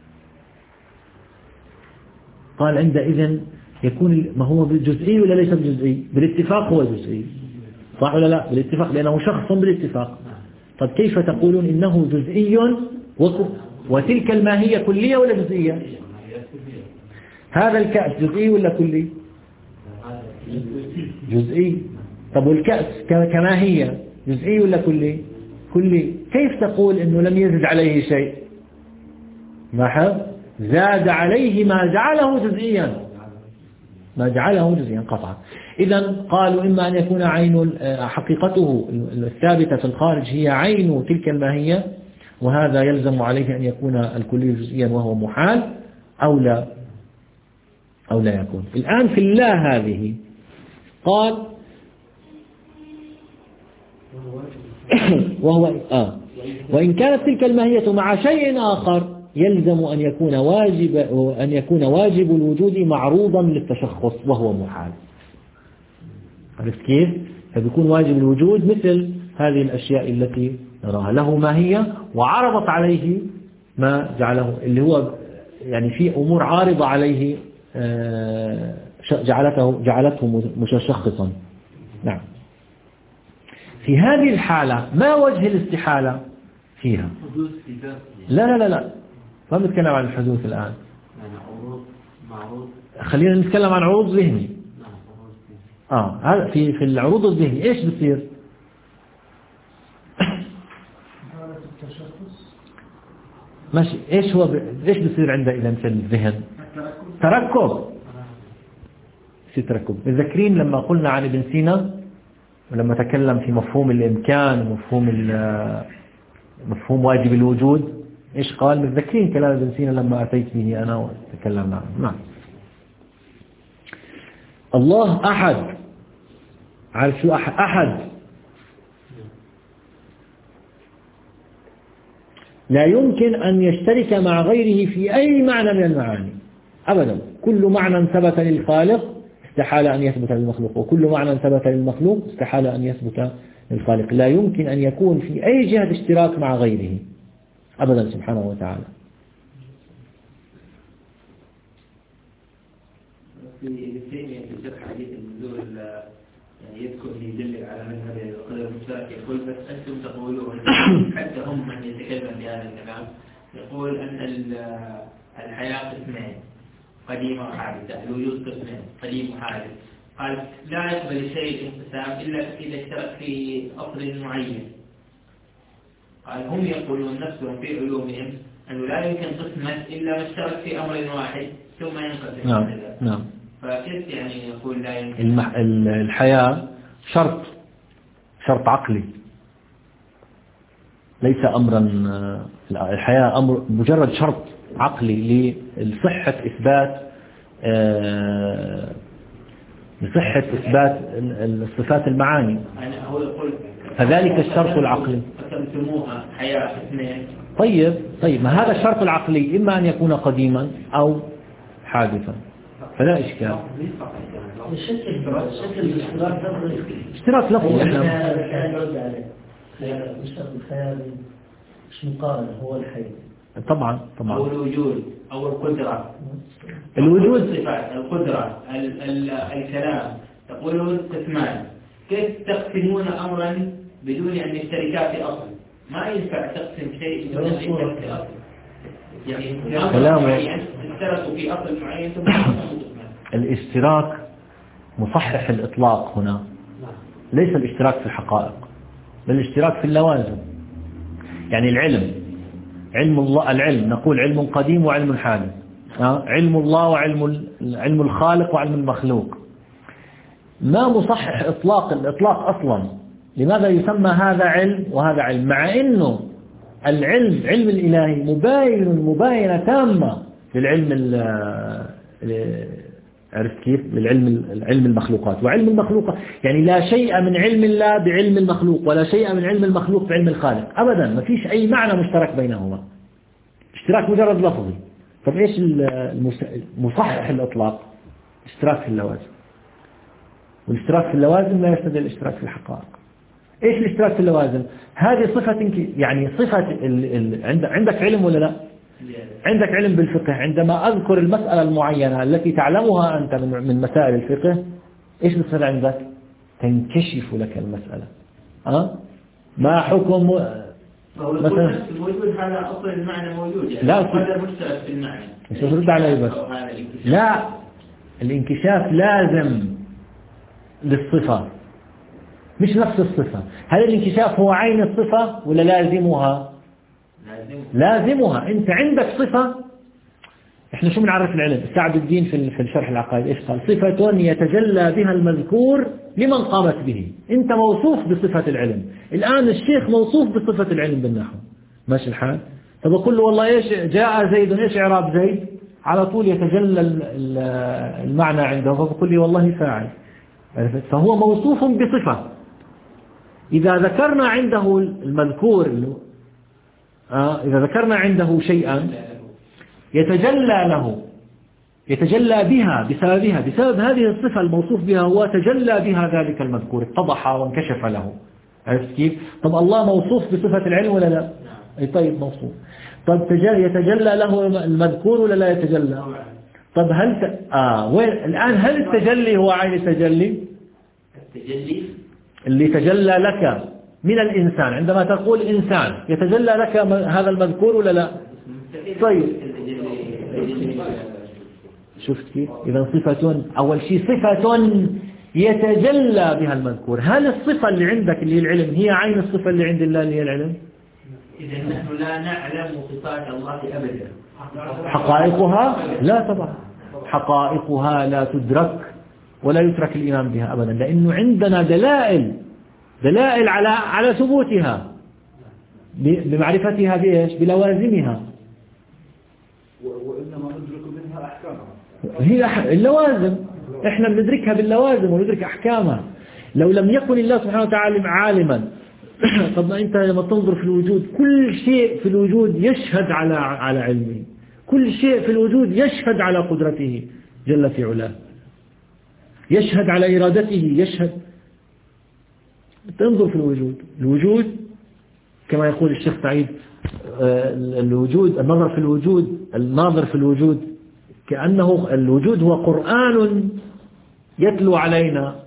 قال عندئذ يكون ما هو بالجزئي ولا ليس بالجزئي؟ بالاتفاق هو جزئي، صح ولا لا؟ بالاتفاق، لأنه شخص بالاتفاق. طب كيف تقولون إنه جزئي وتلك الماهية كلية ولا جزئية؟ هذا الكأس جزئي ولا كلي؟ جزئي. طب والكأس كماهية جزئي ولا كلي؟ كلي. كيف تقول إنه لم يزد عليه شيء؟ ما زاد عليه ما جعله جزئيا، ما جعله جزئيا قطعا. إذن قالوا إما أن يكون عين حقيقته الثابتة في الخارج هي عين تلك الماهية، وهذا يلزم عليه أن يكون الكلي جزئيا وهو محال، أو لا أو لا يكون. الآن في الله هذه قال وهو آه وإن كانت تلك الماهية مع شيء آخر يلزم أن يكون واجب أن يكون واجب الوجود معروضا للتشخص وهو محال. عرفت كيف؟ فبيكون واجب الوجود مثل هذه الأشياء التي نراها، له ماهية وعرضت عليه ما جعله، اللي هو يعني في أمور عارضة عليه جعلته جعلته متشخصا. نعم. في هذه الحالة ما وجه الاستحالة فيها؟ لا لا لا لا ما بنتكلم عن الحدوث الآن، خلينا نتكلم عن عروض ذهني. آه هذا في في العروض الذهني إيش بصير؟ ماشي، إيش هو ب... إيش بصير عندئذ في الذهن؟ تركب. في تركب. متذكرين لما قلنا عن ابن سينا ولما تكلم في مفهوم الإمكان ومفهوم مفهوم واجب الوجود، إيش قال؟ متذكرين كلام ابن سينا لما أتيت به أنا وتكلمنا عنه. نعم. الله أحد. عارف شو أحد؟ أحد لا يمكن أن يشترك مع غيره في أي معنى من المعاني أبدا. كل معنى ثبت للخالق استحال أن يثبت للمخلوق، وكل معنى ثبت للمخلوق استحال أن يثبت للخالق. لا يمكن أن يكون في أي جهة اشتراك مع غيره أبدا سبحانه وتعالى. في الثانية في شرح حديث النزول يعني يذكر يدل على مذهب القدر المشترك، يقول بس أنتم تقولون حتى هم من يتكلم بهذا الكلام يقول أن الحياة قسمين، قديمة وحادثة، الوجود قسمين، قديم وحادث. قال لا يقبل الشيء الانقسام إلا إذا اشترك في أصل معين. قال هم يقولون نفسهم في علومهم أنه لا يمكن قسمة إلا ما اشترك في أمر واحد ثم ينقسم. نعم نعم. فكيف يعني يقول لا يمكن؟ المح... الحياة شرط شرط عقلي ليس أمرا. الحياة أمر مجرد شرط عقلي لصحة إثبات لصحة إثبات الصفات المعاني، فذلك الشرط العقلي. قسمتموها حياة اثنين. طيب طيب ما هذا الشرط العقلي إما أن يكون قديما أو حادثا فلا إشكال. اشتراك لفظي احنا مش مقارنة هو الحي طبعا طبعا. أو الوجود أو القدرة. الوجود صفات القدرة ال ال الكلام تقولون قسمان. كيف تقسمون أمرا بدون أن يشتركا في أصل؟ ما ينفع تقسم شيء بدون أن يشترك في أصل. يعني كلام معين اشتركوا في أصل معين ثم الاشتراك مصحح الإطلاق هنا، ليس الاشتراك في الحقائق بل الاشتراك في اللوازم. يعني العلم علم الله، العلم نقول علم قديم وعلم حادث، علم الله وعلم علم الخالق وعلم المخلوق. ما مصحح إطلاق الإطلاق أصلا. لماذا يسمى هذا علم وهذا علم مع إنه العلم علم الإلهي مباين مباينة تامة للعلم عرفت كيف؟ للعلم علم المخلوقات وعلم المخلوقات. يعني لا شيء من علم الله بعلم المخلوق ولا شيء من علم المخلوق بعلم الخالق أبدا. ما فيش أي معنى مشترك بينهما، اشتراك مجرد لفظي. طب إيش مصحح الإطلاق؟ اشتراك في اللوازم، والاشتراك في اللوازم لا يستدل الاشتراك في الحقائق. إيش الاشتراك في اللوازم؟ هذه صفة يعني صفة ال ال عندك علم ولا لا؟ عندك علم بالفقه. عندما أذكر المسألة المعينة التي تعلمها أنت من مسائل الفقه، إيش بتصير عندك؟ تنكشف لك المسألة. أه؟ ما حكم مثلا موجود هذا أصل المعنى موجود يعني لا هذا مشترك في المعنى. مش ترد علي بس. لا الانكشاف لازم للصفة مش نفس الصفة. هل الانكشاف هو عين الصفة ولا لازمها؟ لازمها. انت عندك صفة. احنا شو بنعرف العلم؟ سعد الدين في الشرح العقائد ايش قال؟ صفة يتجلى بها المذكور لمن قامت به. انت موصوف بصفة العلم. الآن الشيخ موصوف بصفة العلم بالنحو، ماشي الحال؟ طب أقول له والله ايش جاء زيد، ايش اعراب زيد؟ على طول يتجلى المعنى عنده، فبقول لي والله فاعل. فهو موصوف بصفة. إذا ذكرنا عنده المذكور آه إذا ذكرنا عنده شيئا يتجلى له يتجلى بها بسببها بسبب هذه الصفة الموصوف بها، هو تجلى بها ذلك المذكور، اتضح وانكشف له. عرفت كيف؟ طب الله موصوف بصفة العلم ولا لا؟ أي طيب موصوف. طب يتجلى له المذكور ولا لا يتجلى؟ طب هل ت... آه وين الآن هل التجلي هو عين التجلي؟ التجلي اللي تجلى لك من الإنسان. عندما تقول إنسان يتجلى لك هذا المذكور ولا لا؟ طيب شفت كيف؟ إذا صفة أول شيء صفة يتجلى بها المذكور. هل الصفة اللي عندك اللي هي العلم هي عين الصفة اللي عند الله اللي هي العلم؟ إذا نحن لا نعلم صفات الله أبدا. حقائقها لا طبعا، حقائقها لا تدرك ولا يترك الإيمان بها أبدا، لأنه عندنا دلائل دلائل على على ثبوتها. بمعرفتها بإيش؟ بلوازمها. وإنما ندرك منها أحكامها. هي اللوازم، إحنا بندركها باللوازم وندرك أحكامها. لو لم يكن الله سبحانه وتعالى عالما، طب ما أنت لما تنظر في الوجود كل شيء في الوجود يشهد على على علمه، كل شيء في الوجود يشهد على قدرته جل في علاه، يشهد على إرادته، يشهد. تنظر في الوجود، الوجود كما يقول الشيخ سعيد، الوجود، النظر في الوجود، الناظر في الوجود كأنه الوجود هو قرآن يتلو علينا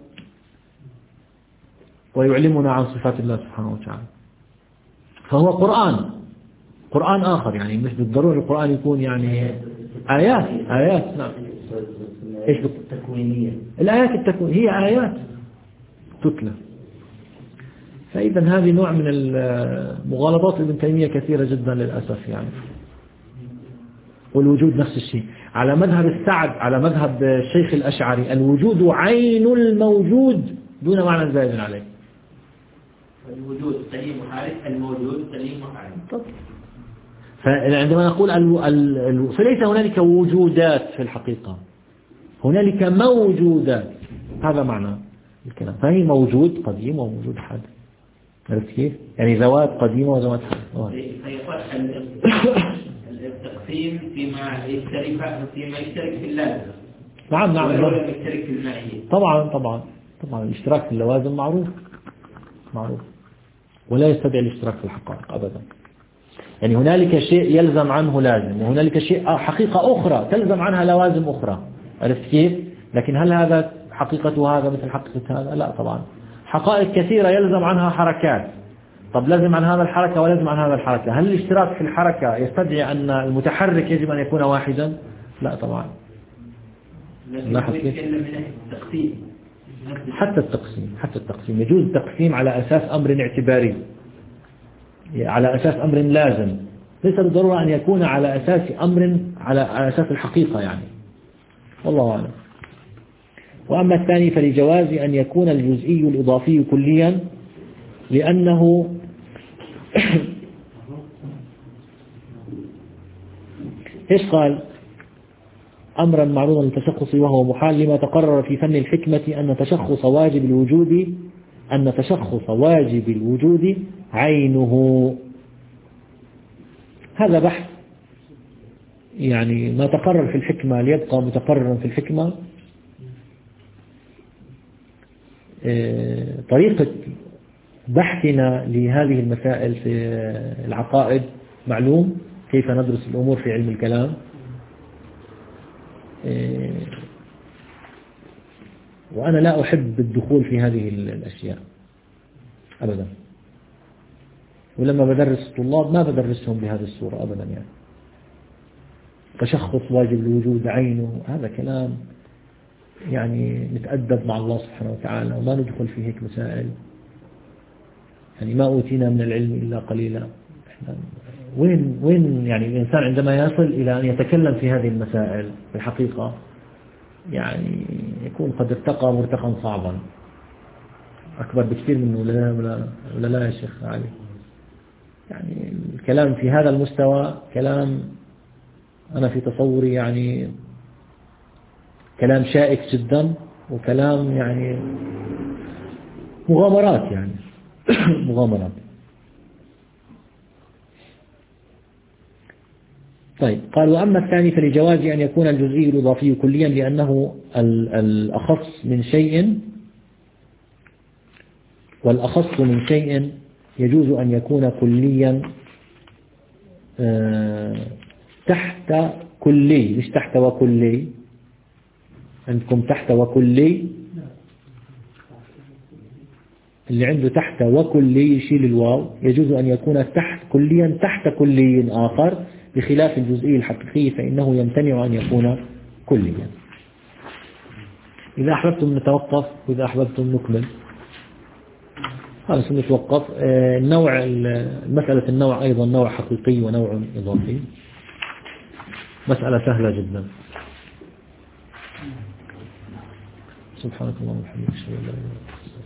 ويعلمنا عن صفات الله سبحانه وتعالى. فهو قرآن، قرآن آخر، يعني مش بالضرورة القرآن يكون يعني آيات آيات نعم. إيش التكوينية؟ الآيات التكوين هي آيات تتلى. فإذا هذه نوع من المغالطات ابن تيمية كثيرة جدا للأسف يعني. والوجود نفس الشيء على مذهب السعد، على مذهب الشيخ الأشعري، الوجود عين الموجود دون معنى زائد عليه. الوجود سليم وحادث، الموجود سليم وحادث. فعندما نقول ال... ال... فليس هنالك وجودات في الحقيقة، هنالك موجودات، هذا معنى الكلام. فهي موجود قديم وموجود حادث. عرفت كيف؟ يعني ذوات قديمة وذوات حادثة. التقسيم فيما يشترك فيما يشترك في اللازم. نعم نعم. ولا يشترك في المعية. طبعا طبعا طبعا الاشتراك في اللوازم معروف معروف، ولا يستدعي الاشتراك في الحقائق أبدا. يعني هنالك شيء يلزم عنه لازم، وهنالك شيء حقيقة أخرى تلزم عنها لوازم أخرى. عرفت كيف؟ لكن هل هذا حقيقة هذا مثل حقيقة هذا؟ لا طبعا. حقائق كثيرة يلزم عنها حركات. طب لازم عن هذا الحركة ولازم عن هذا الحركة، هل الاشتراك في الحركة يستدعي أن المتحرك يجب أن يكون واحدا؟ لا طبعا. لاحظ كيف؟ حتى التقسيم حتى التقسيم يجوز التقسيم على أساس أمر اعتباري، على أساس أمر لازم، ليس بالضرورة أن يكون على أساس أمر على أساس الحقيقة يعني. والله أعلم. وأما الثاني فلجواز أن يكون الجزئي الإضافي كليا، لأنه إيش قال؟ أمرا معروضا للتشخص وهو محال، لما تقرر في فن الحكمة أن تشخص واجب الوجود أن تشخص واجب الوجود عينه. هذا بحث يعني ما تقرر في الحكمة ليبقى متقررا في الحكمة. طريقة بحثنا لهذه المسائل في العقائد معلوم، كيف ندرس الأمور في علم الكلام. وأنا لا أحب الدخول في هذه الأشياء أبدا، ولما بدرس الطلاب ما بدرسهم بهذه الصورة أبدا. يعني تشخص واجب الوجود عينه، هذا كلام يعني نتأدب مع الله سبحانه وتعالى وما ندخل في هيك مسائل. يعني ما أوتينا من العلم إلا قليلا. إحنا وين وين يعني الإنسان عندما يصل إلى أن يتكلم في هذه المسائل في الحقيقة يعني يكون قد ارتقى مرتقا صعبا أكبر بكثير منه. ولا ولا ولا لا يا شيخ علي؟ يعني الكلام في هذا المستوى كلام أنا في تصوري يعني كلام شائك جدا، وكلام يعني مغامرات يعني مغامرات. طيب قال وأما الثاني فلجواز أن يكون الجزئي الإضافي كليا، لأنه الأخص من شيء، والأخص من شيء يجوز أن يكون كليا تحت كلي، مش تحت وكلي. عندكم تحت وكلي، اللي عنده تحت وكلي يشيل الواو. يجوز أن يكون تحت كليا تحت كلي آخر، بخلاف الجزئي الحقيقي فإنه يمتنع أن يكون كليا. إذا أحببتم نتوقف وإذا أحببتم نكمل. هذا سنتوقف. النوع مسألة النوع أيضا نوع حقيقي ونوع إضافي، مسألة سهلة جدا. سبحانك اللهم وبحمدك أشهد أن لا إله إلا أنت.